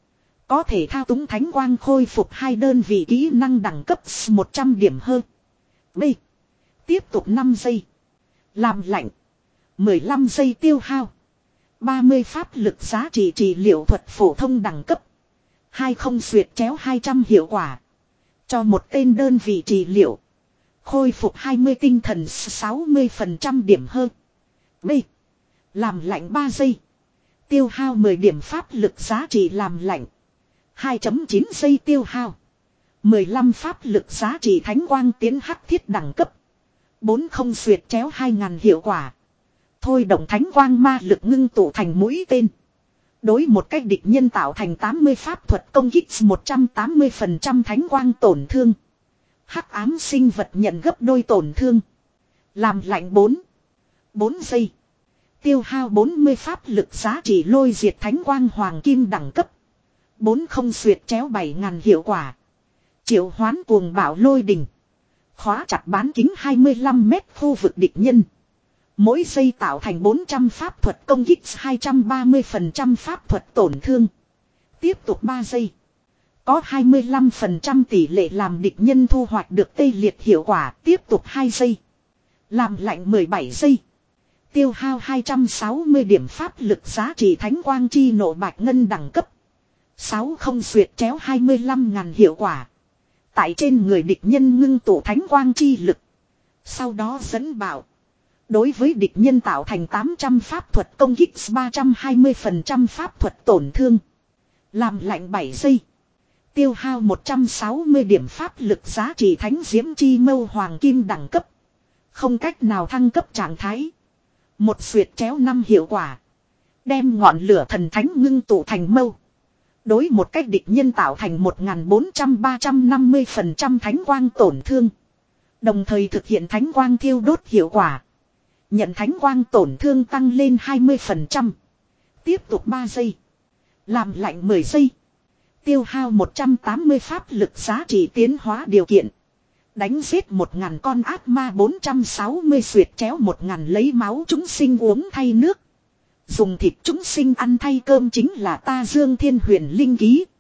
Có thể thao túng thánh quang khôi phục hai đơn vị kỹ năng đẳng cấp một trăm điểm hơn. B. Tiếp tục năm giây. Làm lạnh. mười lăm giây tiêu hao. ba mươi pháp lực giá trị trị liệu thuật phổ thông đẳng cấp. Hai không xuyệt chéo hai trăm hiệu quả. Cho một tên đơn vị trị liệu. Khôi phục hai mươi tinh thần sáu mươi phần trăm điểm hơn. B. Làm lạnh ba giây. Tiêu hao mười điểm pháp lực giá trị làm lạnh. hai phẩy chín giây tiêu hao. mười lăm pháp lực giá trị thánh quang tiến hắc thiết đẳng cấp. bốn không xuyệt chéo hai nghìn hiệu quả. Thôi động thánh quang ma lực ngưng tụ thành mũi tên. Đối một cách địch nhân tạo thành tám mươi pháp thuật công kích một trăm tám mươi phần trăm thánh quang tổn thương. Hắc ám sinh vật nhận gấp đôi tổn thương. Làm lạnh bốn. bốn giây. Tiêu hao bốn mươi pháp lực giá trị lôi diệt thánh quang hoàng kim đẳng cấp. bốn không xuyệt chéo bảy nghìn hiệu quả. Triệu hoán cuồng bạo lôi đỉnh. Khóa chặt bán kính hai mươi lăm mét khu vực địch nhân. Mỗi giây tạo thành bốn trăm pháp thuật công kích hai trăm ba mươi phần trăm pháp thuật tổn thương. Tiếp tục ba giây. Có hai mươi lăm phần trăm tỷ lệ làm địch nhân thu hoạch được tê liệt hiệu quả. Tiếp tục hai giây. Làm lạnh mười bảy giây. Tiêu hao hai trăm sáu mươi điểm pháp lực giá trị thánh quang chi nộ bạch ngân đẳng cấp. sáu không xuyệt chéo hai mươi lăm nghìn hiệu quả. Tại trên người địch nhân ngưng tụ thánh quang chi lực. Sau đó dẫn bạo. Đối với địch nhân tạo thành tám trăm pháp thuật công kích ba trăm hai mươi phần trăm pháp thuật tổn thương. Làm lạnh bảy giây. Tiêu hao một trăm sáu mươi điểm pháp lực giá trị thánh diễm chi mâu hoàng kim đẳng cấp. Không cách nào thăng cấp trạng thái. Một xuyệt chéo năm hiệu quả. Đem ngọn lửa thần thánh ngưng tụ thành mâu. Đối một cách địch nhân tạo thành một nghìn bốn trăm ba trăm năm mươi phần trăm thánh quang tổn thương. Đồng thời thực hiện thánh quang thiêu đốt hiệu quả. Nhận thánh quang tổn thương tăng lên hai mươi phần trăm. Tiếp tục ba giây. Làm lạnh mười giây. Tiêu hao một trăm tám mươi pháp lực giá trị tiến hóa điều kiện. Đánh giết một ngàn con ác ma bốn trăm sáu mươi xuyệt chéo một ngàn lấy máu chúng sinh uống thay nước. Dùng thịt chúng sinh ăn thay cơm chính là ta Dương Thiên Huyền linh ký.